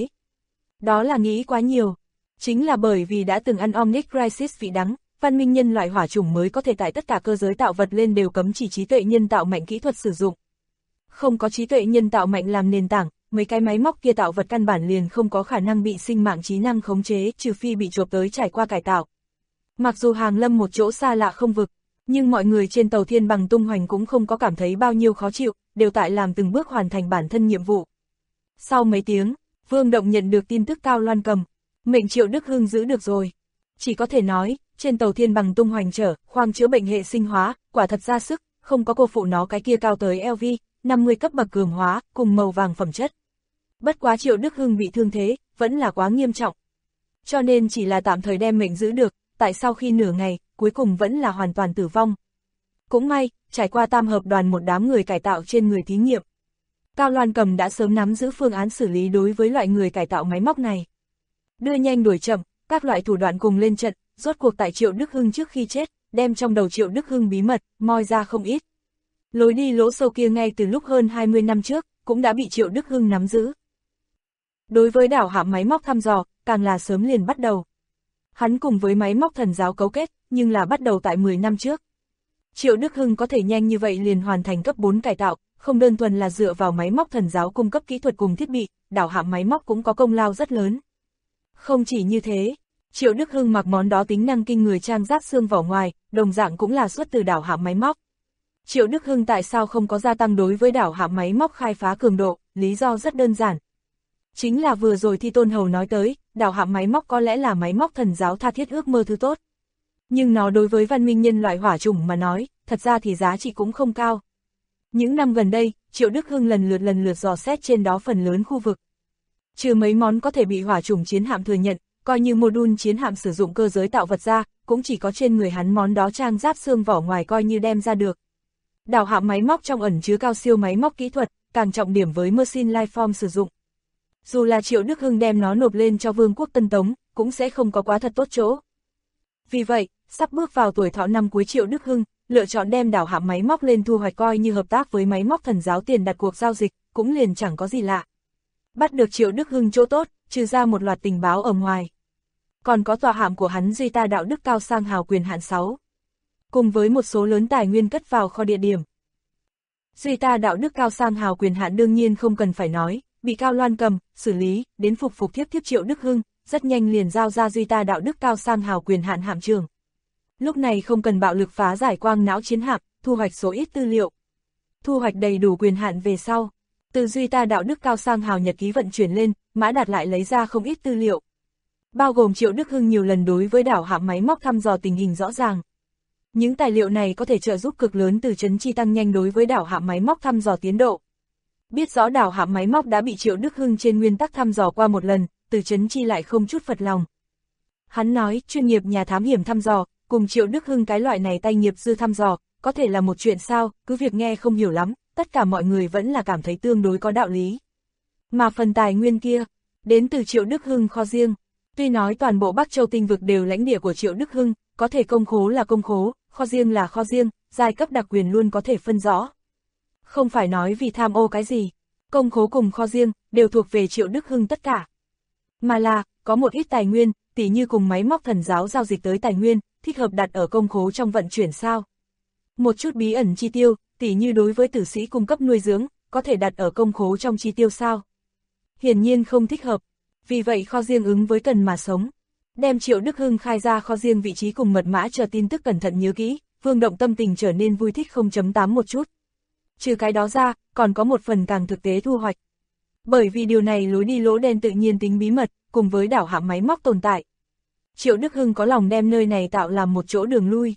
Đó là nghĩ quá nhiều. Chính là bởi vì đã từng ăn Omnic Crisis vị đắng, văn minh nhân loại hỏa chủng mới có thể tại tất cả cơ giới tạo vật lên đều cấm chỉ trí tuệ nhân tạo mạnh kỹ thuật sử dụng. Không có trí tuệ nhân tạo mạnh làm nền tảng, mấy cái máy móc kia tạo vật căn bản liền không có khả năng bị sinh mạng trí năng khống chế, trừ phi bị chộp tới trải qua cải tạo. Mặc dù hàng lâm một chỗ xa lạ không vực, nhưng mọi người trên tàu Thiên Bằng tung hoành cũng không có cảm thấy bao nhiêu khó chịu, đều tại làm từng bước hoàn thành bản thân nhiệm vụ. Sau mấy tiếng, Vương Động nhận được tin tức Cao Loan Cầm, mệnh Triệu Đức Hưng giữ được rồi. Chỉ có thể nói, trên tàu Thiên Bằng tung hoành khoang chữa bệnh hệ sinh hóa, quả thật ra sức, không có cô phụ nó cái kia cao tới LV, 50 cấp bậc cường hóa, cùng màu vàng phẩm chất. Bất quá Triệu Đức Hưng bị thương thế, vẫn là quá nghiêm trọng. Cho nên chỉ là tạm thời đem mệnh giữ được, tại sau khi nửa ngày, cuối cùng vẫn là hoàn toàn tử vong. Cũng may, trải qua tam hợp đoàn một đám người cải tạo trên người thí nghiệm. Cao Loan Cầm đã sớm nắm giữ phương án xử lý đối với loại người cải tạo máy móc này. Đưa nhanh đuổi chậm, các loại thủ đoạn cùng lên trận, rốt cuộc tại Triệu Đức Hưng trước khi chết, đem trong đầu Triệu Đức Hưng bí mật, moi ra không ít. Lối đi lỗ sâu kia ngay từ lúc hơn 20 năm trước, cũng đã bị Triệu Đức Hưng nắm giữ. Đối với đảo hạm máy móc thăm dò, càng là sớm liền bắt đầu. Hắn cùng với máy móc thần giáo cấu kết, nhưng là bắt đầu tại 10 năm trước. Triệu Đức Hưng có thể nhanh như vậy liền hoàn thành cấp 4 cải tạo, không đơn thuần là dựa vào máy móc thần giáo cung cấp kỹ thuật cùng thiết bị, đảo hạm máy móc cũng có công lao rất lớn. Không chỉ như thế, Triệu Đức Hưng mặc món đó tính năng kinh người trang giáp xương vỏ ngoài, đồng dạng cũng là xuất từ đảo hạm máy móc. Triệu Đức Hưng tại sao không có gia tăng đối với đảo hạm máy móc khai phá cường độ, lý do rất đơn giản. Chính là vừa rồi Thi Tôn Hầu nói tới, đảo hạm máy móc có lẽ là máy móc thần giáo tha thiết ước mơ thứ tốt. Nhưng nó đối với văn minh nhân loại hỏa chủng mà nói, thật ra thì giá trị cũng không cao. Những năm gần đây, Triệu Đức Hưng lần lượt dò xét trên đó phần lớn khu vực. Trừ mấy món có thể bị hỏa chủng chiến hạm thừa nhận, coi như mô-đun chiến hạm sử dụng cơ giới tạo vật ra, cũng chỉ có trên người hắn món đó trang giáp xương vỏ ngoài coi như đem ra được. Đảo hạm máy móc trong ẩn chứa cao siêu máy móc kỹ thuật, càng trọng điểm với Machine Lifeform sử dụng. Dù là Triệu Đức Hưng đem nó nộp lên cho Vương quốc Tân Tống, cũng sẽ không có quá thật tốt chỗ. Vì vậy, sắp bước vào tuổi thọ năm cuối Triệu Đức Hưng, lựa chọn đem đảo hạm máy móc lên thu hoạch coi như hợp tác với máy móc thần giáo tiền đặt cuộc giao dịch, cũng liền chẳng có gì lạ. Bắt được Triệu Đức Hưng chỗ tốt, trừ ra một loạt tình báo ở ngoài. Còn có tòa hạm của hắn Duy Ta đạo đức cao sang hào quyền hạn 6. Cùng với một số lớn tài nguyên cất vào kho địa điểm. Duy Ta đạo đức cao sang hào quyền hạn đương nhiên không cần phải nói, bị Cao Loan cầm, xử lý, đến phục tiếp Triệu Đức Hưng, rất nhanh liền giao ra Duy Ta đạo đức cao sang hào quyền hạn hạm trưởng. Lúc này không cần bạo lực phá giải quang não chiến hạm, thu hoạch số ít tư liệu. Thu hoạch đầy đủ quyền hạn về sau. Từ Duy Ta đạo đức cao sang hào nhật ký vận chuyển lên, Mã Đạt lại lấy ra không ít tư liệu. Bao gồm Triệu Đức Hưng nhiều lần đối với đảo hạm máy móc thăm dò tình hình rõ ràng. Những tài liệu này có thể trợ giúp cực lớn từ Trấn Chi tăng nhanh đối với đảo hạm máy móc thăm dò tiến độ. Biết rõ đảo hạm máy móc đã bị Triệu Đức Hưng trên nguyên tắc thăm dò qua một lần, từ Trấn Chi lại không chút phật lòng. Hắn nói, chuyên nghiệp nhà thám hiểm thăm dò, cùng Triệu Đức Hưng cái loại này tay nghiệp dư thăm dò, có thể là một chuyện sao, cứ việc nghe không hiểu lắm, tất cả mọi người vẫn là cảm thấy tương đối có đạo lý. Mà phần tài nguyên kia, đến từ Triệu Đức Hưng kho riêng. Tuy nói toàn bộ Bắc Châu tinh vực đều lãnh địa của Triệu Đức Hưng, có thể công khố là công khố, kho riêng là kho riêng, giai cấp đặc quyền luôn có thể phân rõ. Không phải nói vì tham ô cái gì, công khố cùng kho riêng, đều thuộc về Triệu Đức Hưng tất cả. Mà là, có một ít tài nguyên, tỉ như cùng máy móc thần giáo giao dịch tới tài nguyên, thích hợp đặt ở công khố trong vận chuyển sao. Một chút bí ẩn chi tiêu, tỉ như đối với tử sĩ cung cấp nuôi dưỡng, có thể đặt ở công khố trong chi tiêu sao. Hiển nhiên không thích hợp, vì vậy kho riêng ứng với cần mà sống. Đem Triệu Đức Hưng khai ra kho riêng vị trí cùng mật mã chờ tin tức cẩn thận nhớ kỹ, Vương Động tâm tình trở nên vui thích 0.8 một chút. Trừ cái đó ra, còn có một phần càng thực tế thu hoạch. Bởi vì điều này lối đi lỗ đen tự nhiên tính bí mật, cùng với đảo hạm máy móc tồn tại. Triệu Đức Hưng có lòng đem nơi này tạo làm một chỗ đường lui.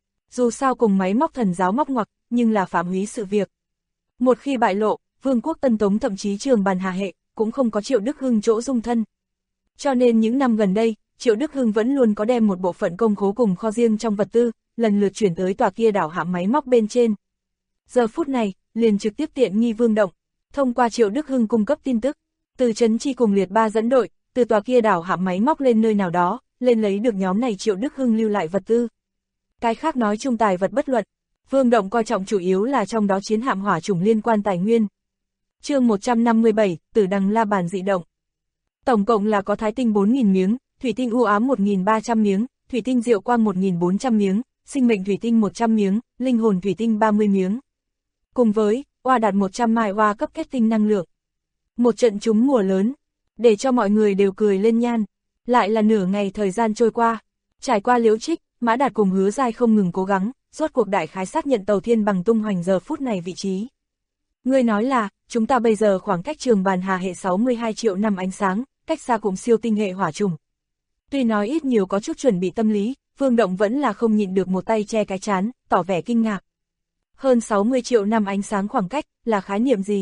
Dù sao cùng máy móc thần giáo móc ngoặc, nhưng là phạm húy sự việc. Một khi bại lộ, Vương quốc Tân Tống thậm chí Trường Bàn Hà Hệ, cũng không có Triệu Đức Hưng chỗ dung thân. Cho nên những năm gần đây, Triệu Đức Hưng vẫn luôn có đem một bộ phận công khố cùng kho riêng trong vật tư, lần lượt chuyển tới tòa kia đảo hạm máy móc bên trên. Giờ phút này, liền trực tiếp tiện nghi Vương Động, thông qua Triệu Đức Hưng cung cấp tin tức, từ Trấn Chi cùng Liệt Ba dẫn đội, từ tòa kia đảo hạm máy móc lên nơi nào đó, lên lấy được nhóm này Triệu Đức Hưng lưu lại vật tư. Cái khác nói chung tài vật bất luận, Vương Động coi trọng chủ yếu là trong đó chiến hạm hỏa chủng liên quan tài nguyên. Chương 157, Tử Đằng La Bàn dị động. Tổng cộng là có thái tinh 4.000 miếng, thủy tinh u ám 1.300 miếng, thủy tinh diệu quang 1.400 miếng, sinh mệnh thủy tinh 100 miếng, linh hồn thủy tinh 30 miếng. Cùng với, oa đạt 100 mai oa cấp kết tinh năng lượng. Một trận trúng mùa lớn, để cho mọi người đều cười lên nhan. Lại là nửa ngày thời gian trôi qua, trải qua Liễu Trích, Mã Đạt cùng Hứa Giai không ngừng cố gắng, rốt cuộc đại khái xác nhận tàu Thiên Bằng tung hoành giờ phút này vị trí. Ngươi nói là, chúng ta bây giờ khoảng cách Trường Bàn Hà Hệ 62 triệu năm ánh sáng, cách xa cũng siêu tinh hệ hỏa trùng. Tuy nói ít nhiều có chút chuẩn bị tâm lý, Vương Động vẫn là không nhịn được một tay che cái trán, tỏ vẻ kinh ngạc. Hơn 60 triệu năm ánh sáng khoảng cách, là khái niệm gì?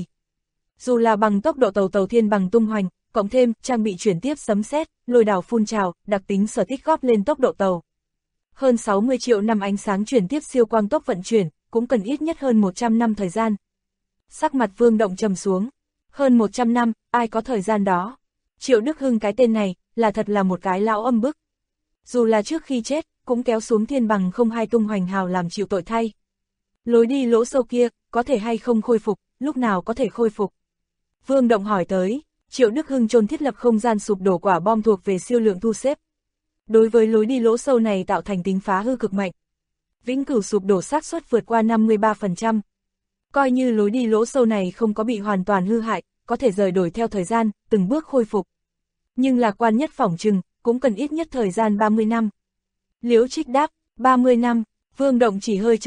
Dù là bằng tốc độ tàu Thiên Bằng tung hoành, cộng thêm trang bị chuyển tiếp sấm sét, lôi đảo phun trào, đặc tính sở tích góp lên tốc độ tàu. Hơn 60 triệu năm ánh sáng chuyển tiếp siêu quang tốc vận chuyển, cũng cần ít nhất hơn 100 năm thời gian. Sắc mặt Vương Động trầm xuống. Hơn 100 năm, ai có thời gian đó? Triệu Đức Hưng cái tên này, là thật là một cái lão âm bức. Dù là trước khi chết, cũng kéo xuống Thiên Bằng không hai tung hoành hào làm chịu tội thay. Lối đi lỗ sâu kia, có thể hay không khôi phục, lúc nào có thể khôi phục? Vương Động hỏi tới. Triệu Đức Hưng chôn thiết lập không gian sụp đổ quả bom thuộc về siêu lượng thu xếp. Đối với lối đi lỗ sâu này tạo thành tính phá hư cực mạnh. Vĩnh cửu sụp đổ xác suất vượt qua 53%. Coi như lối đi lỗ sâu này không có bị hoàn toàn hư hại, có thể rời đổi theo thời gian, từng bước khôi phục. Nhưng lạc quan nhất phỏng chừng, cũng cần ít nhất thời gian 30 năm. Liễu Trích đáp, 30 năm, Vương Động chỉ hơi trầm ngâm,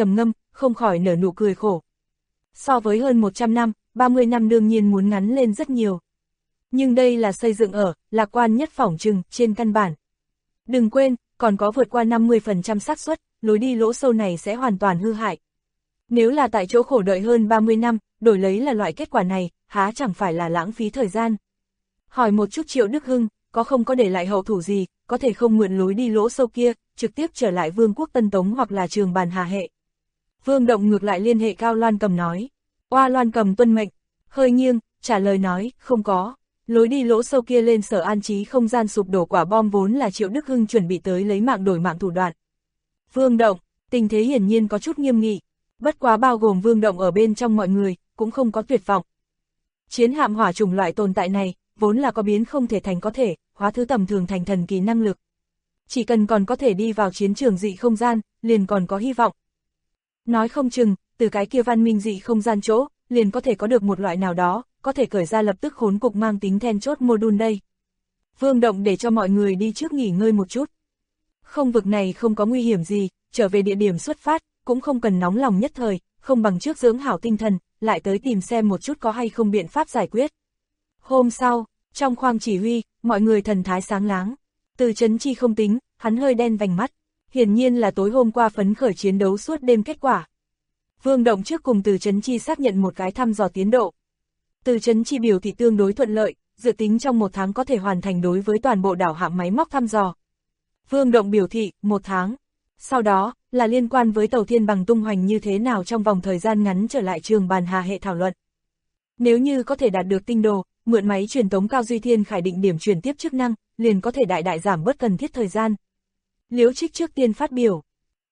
không khỏi nở nụ cười khổ. So với hơn 100 năm, 30 năm đương nhiên muốn ngắn lên rất nhiều. Nhưng đây là xây dựng ở, lạc quan nhất phỏng chừng, trên căn bản. Đừng quên, còn có vượt qua 50% xác suất, lối đi lỗ sâu này sẽ hoàn toàn hư hại. Nếu là tại chỗ khổ đợi hơn 30 năm, đổi lấy là loại kết quả này, há chẳng phải là lãng phí thời gian. Hỏi một chút Triệu Đức Hưng, có không có để lại hậu thủ gì, có thể không mượn lối đi lỗ sâu kia, trực tiếp trở lại Vương quốc Tân Tống hoặc là Trường Bàn Hà Hệ. Vương Động ngược lại liên hệ Cao Loan Cầm nói. Oa Loan Cầm tuân mệnh, hơi nghiêng, trả lời nói, không có. Lối đi lỗ sâu kia lên sở an trí không gian sụp đổ quả bom vốn là Triệu Đức Hưng chuẩn bị tới lấy mạng đổi mạng thủ đoạn. Vương Động, tình thế hiển nhiên có chút nghiêm nghị, bất quá bao gồm Vương Động ở bên trong mọi người, cũng không có tuyệt vọng. Chiến hạm hỏa chủng loại tồn tại này, vốn là có biến không thể thành có thể, hóa thứ tầm thường thành thần kỳ năng lực. Chỉ cần còn có thể đi vào chiến trường dị không gian, liền còn có hy vọng. Nói không chừng, từ cái kia văn minh dị không gian chỗ, liền có thể có được một loại nào đó, có thể khởi ra lập tức khốn cục mang tính then chốt module đây. Vương Động để cho mọi người đi trước nghỉ ngơi một chút. Không vực này không có nguy hiểm gì, trở về địa điểm xuất phát, cũng không cần nóng lòng nhất thời, không bằng trước dưỡng hảo tinh thần, lại tới tìm xem một chút có hay không biện pháp giải quyết. Hôm sau, trong khoang chỉ huy, mọi người thần thái sáng láng. Từ Chấn Chi không tính, hắn hơi đen vành mắt, hiển nhiên là tối hôm qua phấn khởi chiến đấu suốt đêm kết quả. Vương Động trước cùng Từ Chấn Chi xác nhận một cái thăm dò tiến độ. Từ Chấn Chi biểu thị tương đối thuận lợi, dự tính trong 1 tháng có thể hoàn thành đối với toàn bộ đảo hạm máy móc thăm dò. Vương Động biểu thị 1 tháng. Sau đó, là liên quan với tàu thiên bằng tung hoành như thế nào trong vòng thời gian ngắn trở lại Trường Bàn Hà Hệ thảo luận. Nếu như có thể đạt được tinh đồ, mượn máy truyền tống Cao Duy Thiên Khải định điểm truyền tiếp chức năng, liền có thể đại đại giảm bớt cần thiết thời gian. Liễu Trích trước tiên phát biểu.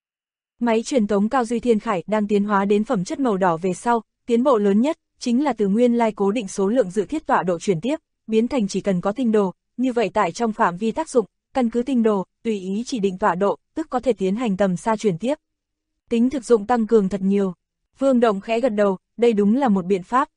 Máy truyền tống Cao Duy Thiên Khải đang tiến hóa đến phẩm chất màu đỏ về sau, tiến bộ lớn nhất, chính là từ nguyên lai cố định số lượng dự thiết tọa độ truyền tiếp, biến thành chỉ cần có tinh đồ, như vậy tại trong phạm vi tác dụng, căn cứ tinh đồ, tùy ý chỉ định tọa độ, tức có thể tiến hành tầm xa truyền tiếp. Tính thực dụng tăng cường thật nhiều. Vương Động khẽ gật đầu, đây đúng là một biện pháp.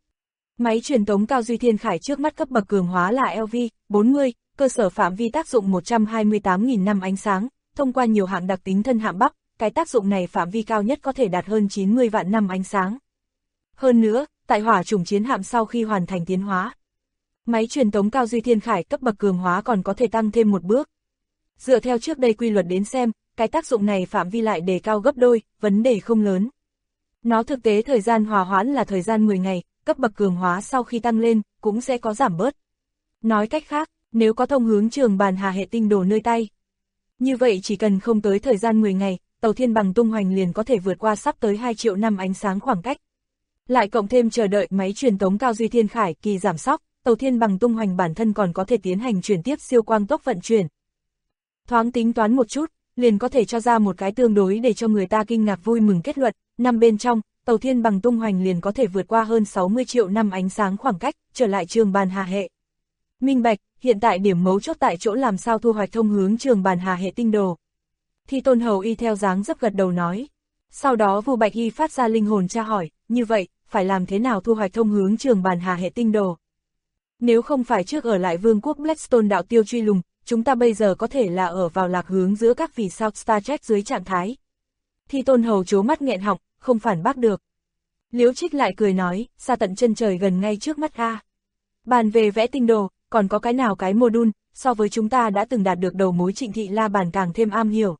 Máy truyền tống Cao Duy Thiên Khải trước mắt cấp bậc cường hóa là LV40, cơ sở phạm vi tác dụng 128.000 năm ánh sáng, thông qua nhiều hạng đặc tính thân hạm Bắc, cái tác dụng này phạm vi cao nhất có thể đạt hơn 90 vạn năm ánh sáng. Hơn nữa, tại hỏa chủng chiến hạm sau khi hoàn thành tiến hóa, máy truyền tống Cao Duy Thiên Khải cấp bậc cường hóa còn có thể tăng thêm một bước. Dựa theo trước đây quy luật đến xem, cái tác dụng này phạm vi lại đề cao gấp đôi, vấn đề không lớn. Nó thực tế thời gian hòa hoãn là thời gian 10 ngày, cấp bậc cường hóa sau khi tăng lên, cũng sẽ có giảm bớt. Nói cách khác, nếu có thông hướng Trường Bàn Hà Hệ tinh đồ nơi tay, như vậy chỉ cần không tới thời gian 10 ngày, tàu thiên bằng tung hoành liền có thể vượt qua sắp tới 2 triệu năm ánh sáng khoảng cách. Lại cộng thêm chờ đợi máy truyền tống Cao Duy Thiên Khải kỳ giảm sóc, tàu thiên bằng tung hoành bản thân còn có thể tiến hành chuyển tiếp siêu quang tốc vận chuyển. Thoáng tính toán một chút, liền có thể cho ra một cái tương đối để cho người ta kinh ngạc vui mừng kết luận, năm bên trong, tàu thiên bằng tung hoành liền có thể vượt qua hơn 60 triệu năm ánh sáng khoảng cách, trở lại Trường Bàn Hà Hệ. Minh bạch, hiện tại điểm mấu chốt tại chỗ làm sao thu hoạch thông hướng Trường Bàn Hà Hệ tinh đồ. Thi Tôn Hầu Y theo dáng dấp gật đầu nói. Sau đó Vu Bạch Y phát ra linh hồn tra hỏi, như vậy, phải làm thế nào thu hoạch thông hướng Trường Bàn Hà Hệ tinh đồ? Nếu không phải trước ở lại Vương quốc Blackstone đạo tiêu truy lùng, chúng ta bây giờ có thể là ở vào lạc hướng giữa các vì sao Star Trek dưới trạng thái. Thi Tôn Hầu trố mắt nghẹn họng, không phản bác được. Liễu Trích lại cười nói, xa tận chân trời gần ngay trước mắt a. Bàn về vẽ tinh đồ, còn có cái nào cái module, so với chúng ta đã từng đạt được đầu mối Trịnh Thị La Bàn càng thêm am hiểu.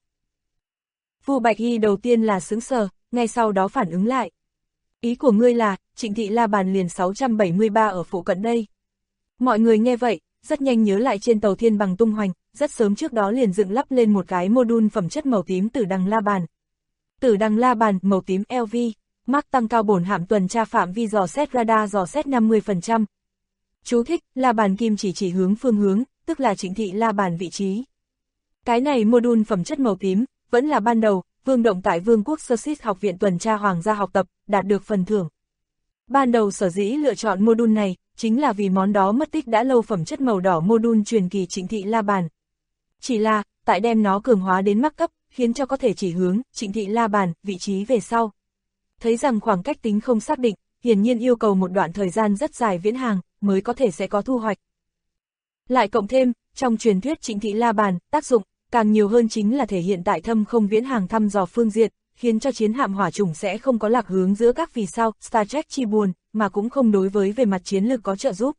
Vu Bạch Y đầu tiên là sững sờ, ngay sau đó phản ứng lại. Ý của ngươi là, Trịnh Thị La Bàn liền 673 ở phụ cận đây. Mọi người nghe vậy, rất nhanh nhớ lại trên tàu thiên bằng tung hoành, rất sớm trước đó liền dựng lắp lên một cái module phẩm chất màu tím tử đằng La Bàn. Tử đằng La Bàn màu tím LV, Mark tăng cao bổn hạm tuần tra phạm vi dò xét radar dò xét 50%. Chú thích, La Bàn kim chỉ hướng phương hướng, tức là Trịnh Thị La Bàn vị trí. Cái này module phẩm chất màu tím, vẫn là ban đầu, Vương Động tại Vương quốc Sussex học viện tuần tra hoàng gia học tập, đạt được phần thưởng. Ban đầu sở dĩ lựa chọn module này, chính là vì món đó mất tích đã lâu phẩm chất màu đỏ module truyền kỳ Trịnh Thị La Bàn. Chỉ là, tại đem nó cường hóa đến mắc cấp, khiến cho có thể chỉ hướng Trịnh Thị La Bàn, vị trí về sau. Thấy rằng khoảng cách tính không xác định, hiển nhiên yêu cầu một đoạn thời gian rất dài viễn hàng, mới có thể sẽ có thu hoạch. Lại cộng thêm, trong truyền thuyết Trịnh Thị La Bàn, tác dụng, càng nhiều hơn chính là thể hiện tại thâm không viễn hàng thăm dò phương diện, khiến cho chiến hạm hỏa chủng sẽ không có lạc hướng giữa các vì sao Star Trek chi buồn, mà cũng không đối với về mặt chiến lược có trợ giúp.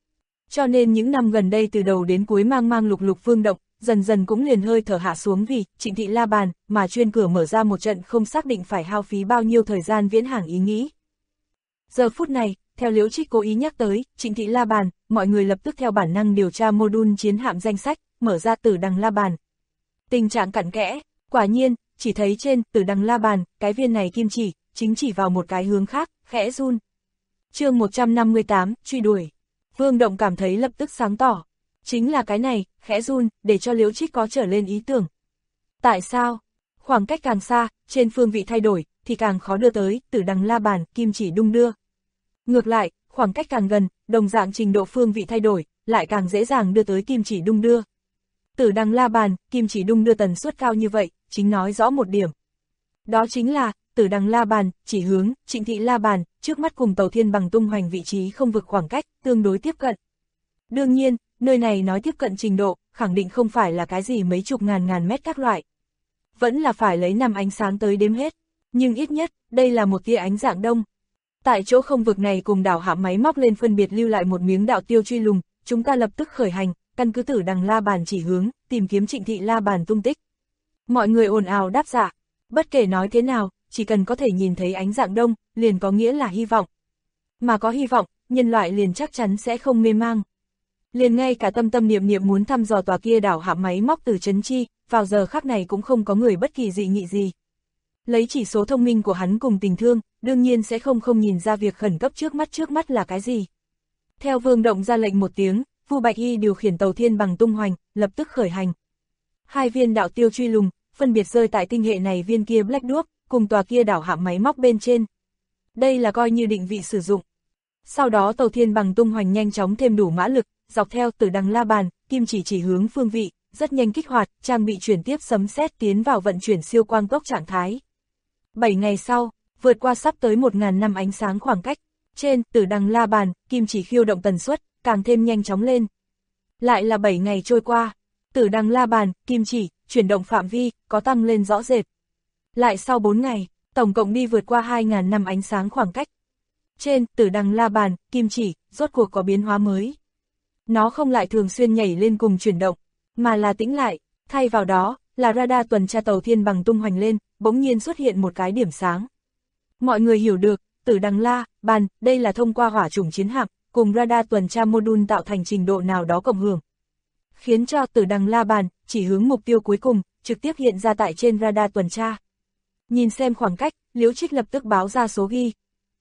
Cho nên những năm gần đây từ đầu đến cuối mang mang lục lục Vương Động, dần dần cũng liền hơi thở hạ xuống vì Trịnh Thị La Bàn, mà chuyên cửa mở ra một trận không xác định phải hao phí bao nhiêu thời gian viễn hàng ý nghĩ. Giờ phút này, theo Liễu Trích cố ý nhắc tới Trịnh Thị La Bàn, mọi người lập tức theo bản năng điều tra mô-đun chiến hạm danh sách, mở ra Tử Đằng La Bàn. Tình trạng cặn kẽ, quả nhiên, chỉ thấy trên Tử Đằng La Bàn, cái viên này kim chỉ, chính chỉ vào một cái hướng khác, khẽ run. Chương 158, truy đuổi. Vương Động cảm thấy lập tức sáng tỏ. Chính là cái này, khẽ run, để cho Liễu Trích có trở lên ý tưởng. Tại sao? Khoảng cách càng xa, trên phương vị thay đổi, thì càng khó đưa tới, Tử Đằng La Bàn, kim chỉ đung đưa. Ngược lại, khoảng cách càng gần, đồng dạng trình độ phương vị thay đổi, lại càng dễ dàng đưa tới kim chỉ đung đưa. Tử Đằng La Bàn, kim chỉ đung đưa tần suất cao như vậy, chính nói rõ một điểm. Đó chính là, Tử Đằng La Bàn, chỉ hướng, Trịnh Thị La Bàn, trước mắt cùng tàu Thiên Bằng tung hoành vị trí không vực khoảng cách, tương đối tiếp cận. Đương nhiên, nơi này nói tiếp cận trình độ, khẳng định không phải là cái gì mấy chục ngàn mét các loại. Vẫn là phải lấy năm ánh sáng tới đếm hết, nhưng ít nhất, đây là một tia ánh dạng đông. Tại chỗ không vực này cùng đảo hạm máy móc lên phân biệt lưu lại một miếng đạo tiêu truy lùng, chúng ta lập tức khởi hành, căn cứ Tử Đằng La Bàn chỉ hướng, tìm kiếm Trịnh Thị La Bàn tung tích. Mọi người ồn ào đáp dạ, bất kể nói thế nào, chỉ cần có thể nhìn thấy ánh dạng đông, liền có nghĩa là hy vọng. Mà có hy vọng, nhân loại liền chắc chắn sẽ không mê mang. Liền ngay cả tâm tâm niệm niệm muốn thăm dò tòa kia đảo hạm máy móc từ Trấn Chi, vào giờ khắc này cũng không có người bất kỳ dị nghị gì. Lấy chỉ số thông minh của hắn cùng tình thương, đương nhiên sẽ không nhìn ra việc khẩn cấp trước mắt là cái gì. Theo Vương Động ra lệnh một tiếng, Vu Bạch Y điều khiển tàu Thiên Bằng tung hoành, lập tức khởi hành. Hai viên đạo tiêu truy lùng, phân biệt rơi tại tinh hệ này viên kia Black Dwarf, cùng tòa kia đảo hạm máy móc bên trên. Đây là coi như định vị sử dụng. Sau đó tàu Thiên Bằng tung hoành nhanh chóng thêm đủ mã lực, dọc theo Tử Đằng La Bàn, kim chỉ hướng phương vị, rất nhanh kích hoạt, trang bị chuyển tiếp sấm sét tiến vào vận chuyển siêu quang tốc trạng thái. 7 ngày sau, vượt qua sắp tới 1000 năm ánh sáng khoảng cách, trên Tử Đằng La Bàn, kim chỉ khiêu động tần suất càng thêm nhanh chóng lên. Lại là 7 ngày trôi qua, Tử Đằng La Bàn, kim chỉ chuyển động phạm vi có tăng lên rõ rệt. Lại sau 4 ngày, tổng cộng đi vượt qua 2000 năm ánh sáng khoảng cách. Trên Tử Đằng La Bàn, kim chỉ rốt cuộc có biến hóa mới. Nó không lại thường xuyên nhảy lên cùng chuyển động, mà là tĩnh lại, thay vào đó là radar tuần tra tàu Thiên Bằng tung hoành lên, bỗng nhiên xuất hiện một cái điểm sáng. Mọi người hiểu được, Tử Đằng La Bàn, đây là thông qua hỏa chủng chiến hạm, cùng radar tuần tra mô-đun tạo thành trình độ nào đó cộng hưởng. Khiến cho Tử Đằng La Bàn, chỉ hướng mục tiêu cuối cùng, trực tiếp hiện ra tại trên radar tuần tra. Nhìn xem khoảng cách, Liễu Trích lập tức báo ra số ghi.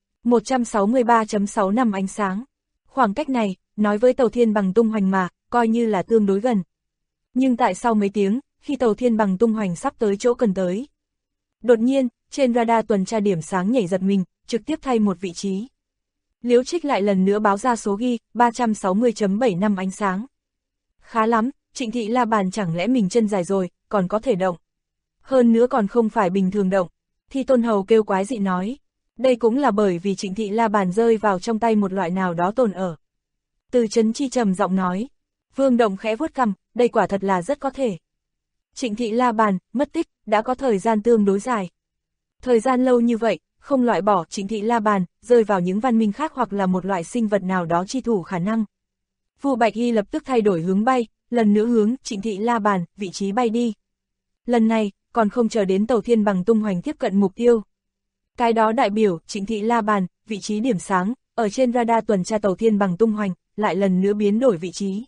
163.6 năm ánh sáng. Khoảng cách này, nói với tàu Thiên Bằng tung hoành mà, coi như là tương đối gần. Nhưng tại sau mấy tiếng, khi tàu Thiên Bằng tung hoành sắp tới chỗ cần tới, đột nhiên, trên radar tuần tra điểm sáng nhảy giật mình, trực tiếp thay một vị trí. Liễu Trích lại lần nữa báo ra số ghi, 360.7 năm ánh sáng. Khá lắm, Trịnh Thị La Bàn chẳng lẽ mình chân dài rồi, còn có thể động. Hơn nữa còn không phải bình thường động. Thi Tôn Hầu kêu quái dị nói. Đây cũng là bởi vì Trịnh Thị La Bàn rơi vào trong tay một loại nào đó tồn ở. Từ Trấn Chi trầm giọng nói. Vương Động khẽ vuốt cằm, đây quả thật là rất có thể. Trịnh Thị La Bàn, mất tích, đã có thời gian tương đối dài. Thời gian lâu như vậy, không loại bỏ Trịnh Thị La Bàn, rơi vào những văn minh khác hoặc là một loại sinh vật nào đó chi thủ khả năng. Vu Bạch Y lập tức thay đổi hướng bay, lần nữa hướng Trịnh Thị La Bàn, vị trí bay đi. Lần này, còn không chờ đến tàu Thiên Bằng tung hoành tiếp cận mục tiêu. Cái đó đại biểu Trịnh Thị La Bàn, vị trí điểm sáng, ở trên radar tuần tra tàu Thiên Bằng tung hoành, lại lần nữa biến đổi vị trí.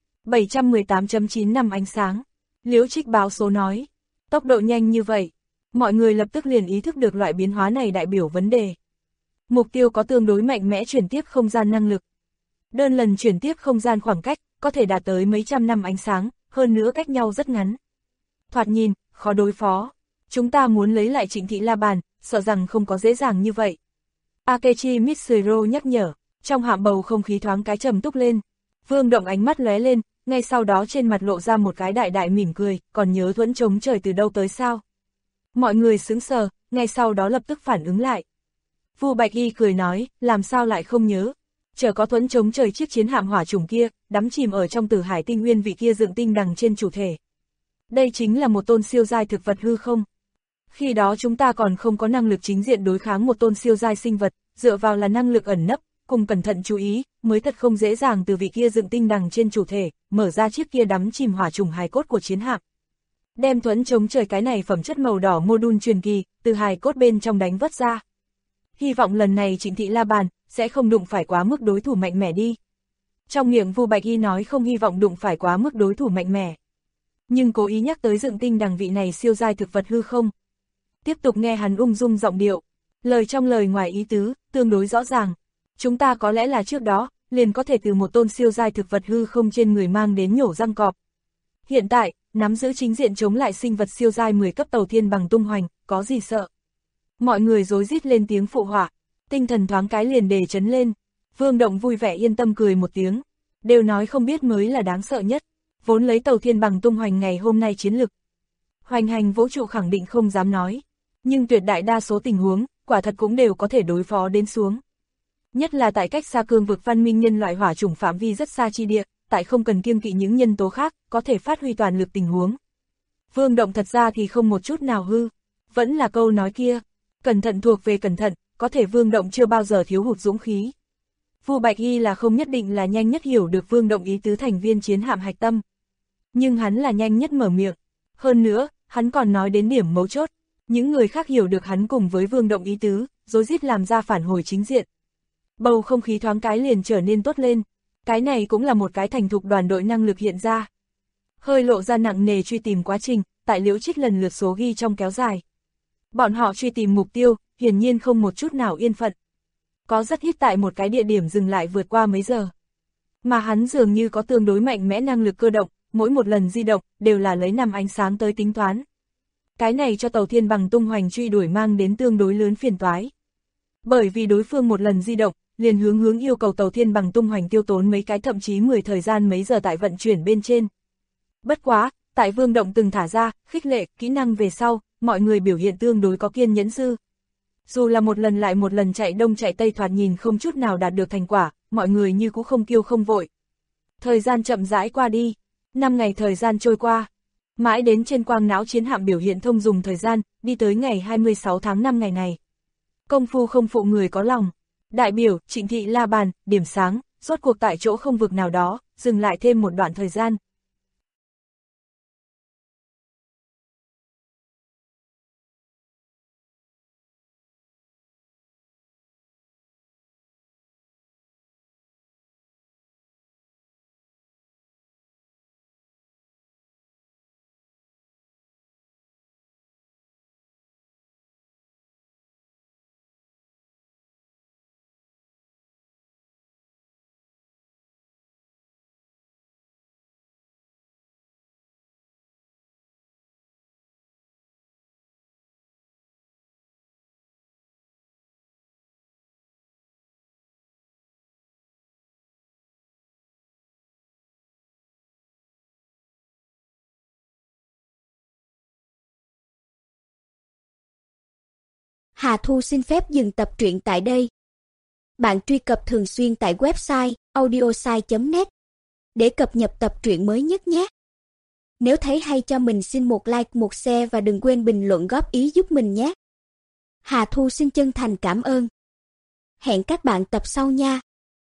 718.9 năm ánh sáng. Liễu Trích báo số nói. Tốc độ nhanh như vậy. Mọi người lập tức liền ý thức được loại biến hóa này đại biểu vấn đề. Mục tiêu có tương đối mạnh mẽ chuyển tiếp không gian năng lực. Đơn lần chuyển tiếp không gian khoảng cách, có thể đạt tới mấy trăm năm ánh sáng, hơn nữa cách nhau rất ngắn. Thoạt nhìn, khó đối phó. Chúng ta muốn lấy lại Trịnh Thị La Bàn, sợ rằng không có dễ dàng như vậy. Akechi Mitsuro nhắc nhở, trong hạm bầu không khí thoáng cái trầm túc lên. Vương Động ánh mắt lóe lên, ngay sau đó trên mặt lộ ra một cái đại đại mỉm cười, còn nhớ thuẫn chống trời từ đâu tới sao? Mọi người sững sờ, ngay sau đó lập tức phản ứng lại. Vu Bạch Y cười nói, làm sao lại không nhớ? Chờ có thuẫn chống trời chiếc chiến hạm hỏa chủng kia, đắm chìm ở trong Tử Hải tinh nguyên vị kia dựng tinh đằng trên chủ thể. Đây chính là một tôn siêu giai thực vật hư không? Khi đó chúng ta còn không có năng lực chính diện đối kháng một tôn siêu giai sinh vật, dựa vào là năng lực ẩn nấp, cùng cẩn thận chú ý, mới thật không dễ dàng từ vị kia dựng tinh đằng trên chủ thể, mở ra chiếc kia đắm chìm hỏa trùng hài cốt của chiến hạm. Đem thuẫn chống trời cái này phẩm chất màu đỏ mô đun truyền kỳ, từ hài cốt bên trong đánh vất ra. Hy vọng lần này Trịnh Thị La Bàn, sẽ không đụng phải quá mức đối thủ mạnh mẽ đi. Trong miệng Vu Bạch Y nói không hy vọng đụng phải quá mức đối thủ mạnh mẽ. Nhưng cố ý nhắc tới dựng tinh đằng vị này siêu giai thực vật hư không. Tiếp tục nghe hắn ung dung giọng điệu, lời trong lời ngoài ý tứ, tương đối rõ ràng. Chúng ta có lẽ là trước đó, liền có thể từ một tôn siêu giai thực vật hư không trên người mang đến nhổ răng cọp. Hiện tại, nắm giữ chính diện chống lại sinh vật siêu giai 10 cấp tàu thiên bằng tung hoành, có gì sợ. Mọi người rối rít lên tiếng phụ họa, tinh thần thoáng cái liền đề chấn lên. Vương Động vui vẻ yên tâm cười một tiếng, đều nói không biết mới là đáng sợ nhất, vốn lấy tàu thiên bằng tung hoành ngày hôm nay chiến lực. Hoành hành vũ trụ khẳng định không dám nói, nhưng tuyệt đại đa số tình huống, quả thật cũng đều có thể đối phó đến xuống. Nhất là tại cách xa cương vực văn minh nhân loại hỏa chủng phạm vi rất xa chi địa, tại không cần kiêng kỵ những nhân tố khác, có thể phát huy toàn lực tình huống. Vương Động thật ra thì không một chút nào hư, vẫn là câu nói kia, cẩn thận thuộc về cẩn thận, có thể Vương Động chưa bao giờ thiếu hụt dũng khí. Vu Bạch Y là không nhất định là nhanh nhất hiểu được Vương Động ý tứ thành viên chiến hạm hạch tâm. Nhưng hắn là nhanh nhất mở miệng. Hơn nữa, hắn còn nói đến điểm mấu chốt. Những người khác hiểu được hắn cùng với Vương Động ý tứ, rối rít làm ra phản hồi chính diện. Bầu không khí thoáng cái liền trở nên tốt lên. Cái này cũng là một cái thành thục đoàn đội năng lực hiện ra. Hơi lộ ra nặng nề truy tìm quá trình, tại Liễu Trích lần lượt số ghi trong kéo dài. Bọn họ truy tìm mục tiêu, hiển nhiên không một chút nào yên phận. Có rất ít tại một cái địa điểm dừng lại vượt qua mấy giờ. Mà hắn dường như có tương đối mạnh mẽ năng lực cơ động, mỗi một lần di động, đều là lấy năm ánh sáng tới tính toán. Cái này cho tàu thiên bằng tung hoành truy đuổi mang đến tương đối lớn phiền toái. Bởi vì đối phương một lần di động, liền hướng yêu cầu tàu thiên bằng tung hoành tiêu tốn mấy cái thậm chí 10 thời gian mấy giờ tại vận chuyển bên trên. Bất quá, tại Vương Động từng thả ra, khích lệ, kỹ năng về sau, mọi người biểu hiện tương đối có kiên nhẫn dư. Dù là một lần lại một lần chạy đông chạy tây thoạt nhìn không chút nào đạt được thành quả, mọi người như cũng không kiêu không vội. Thời gian chậm rãi qua đi, 5 ngày thời gian trôi qua. Mãi đến trên quang não chiến hạm biểu hiện thông dùng thời gian, đi tới ngày 26 tháng 5 ngày này. Công phu không phụ người có lòng. Đại biểu, Trịnh Thị La Bàn, điểm sáng, rốt cuộc tại chỗ không vực nào đó, dừng lại thêm một đoạn thời gian. Hà Thu xin phép dừng tập truyện tại đây. Bạn truy cập thường xuyên tại website audiosai.net để cập nhật tập truyện mới nhất nhé. Nếu thấy hay cho mình xin một like, một share và đừng quên bình luận góp ý giúp mình nhé. Hà Thu xin chân thành cảm ơn. Hẹn các bạn tập sau nha.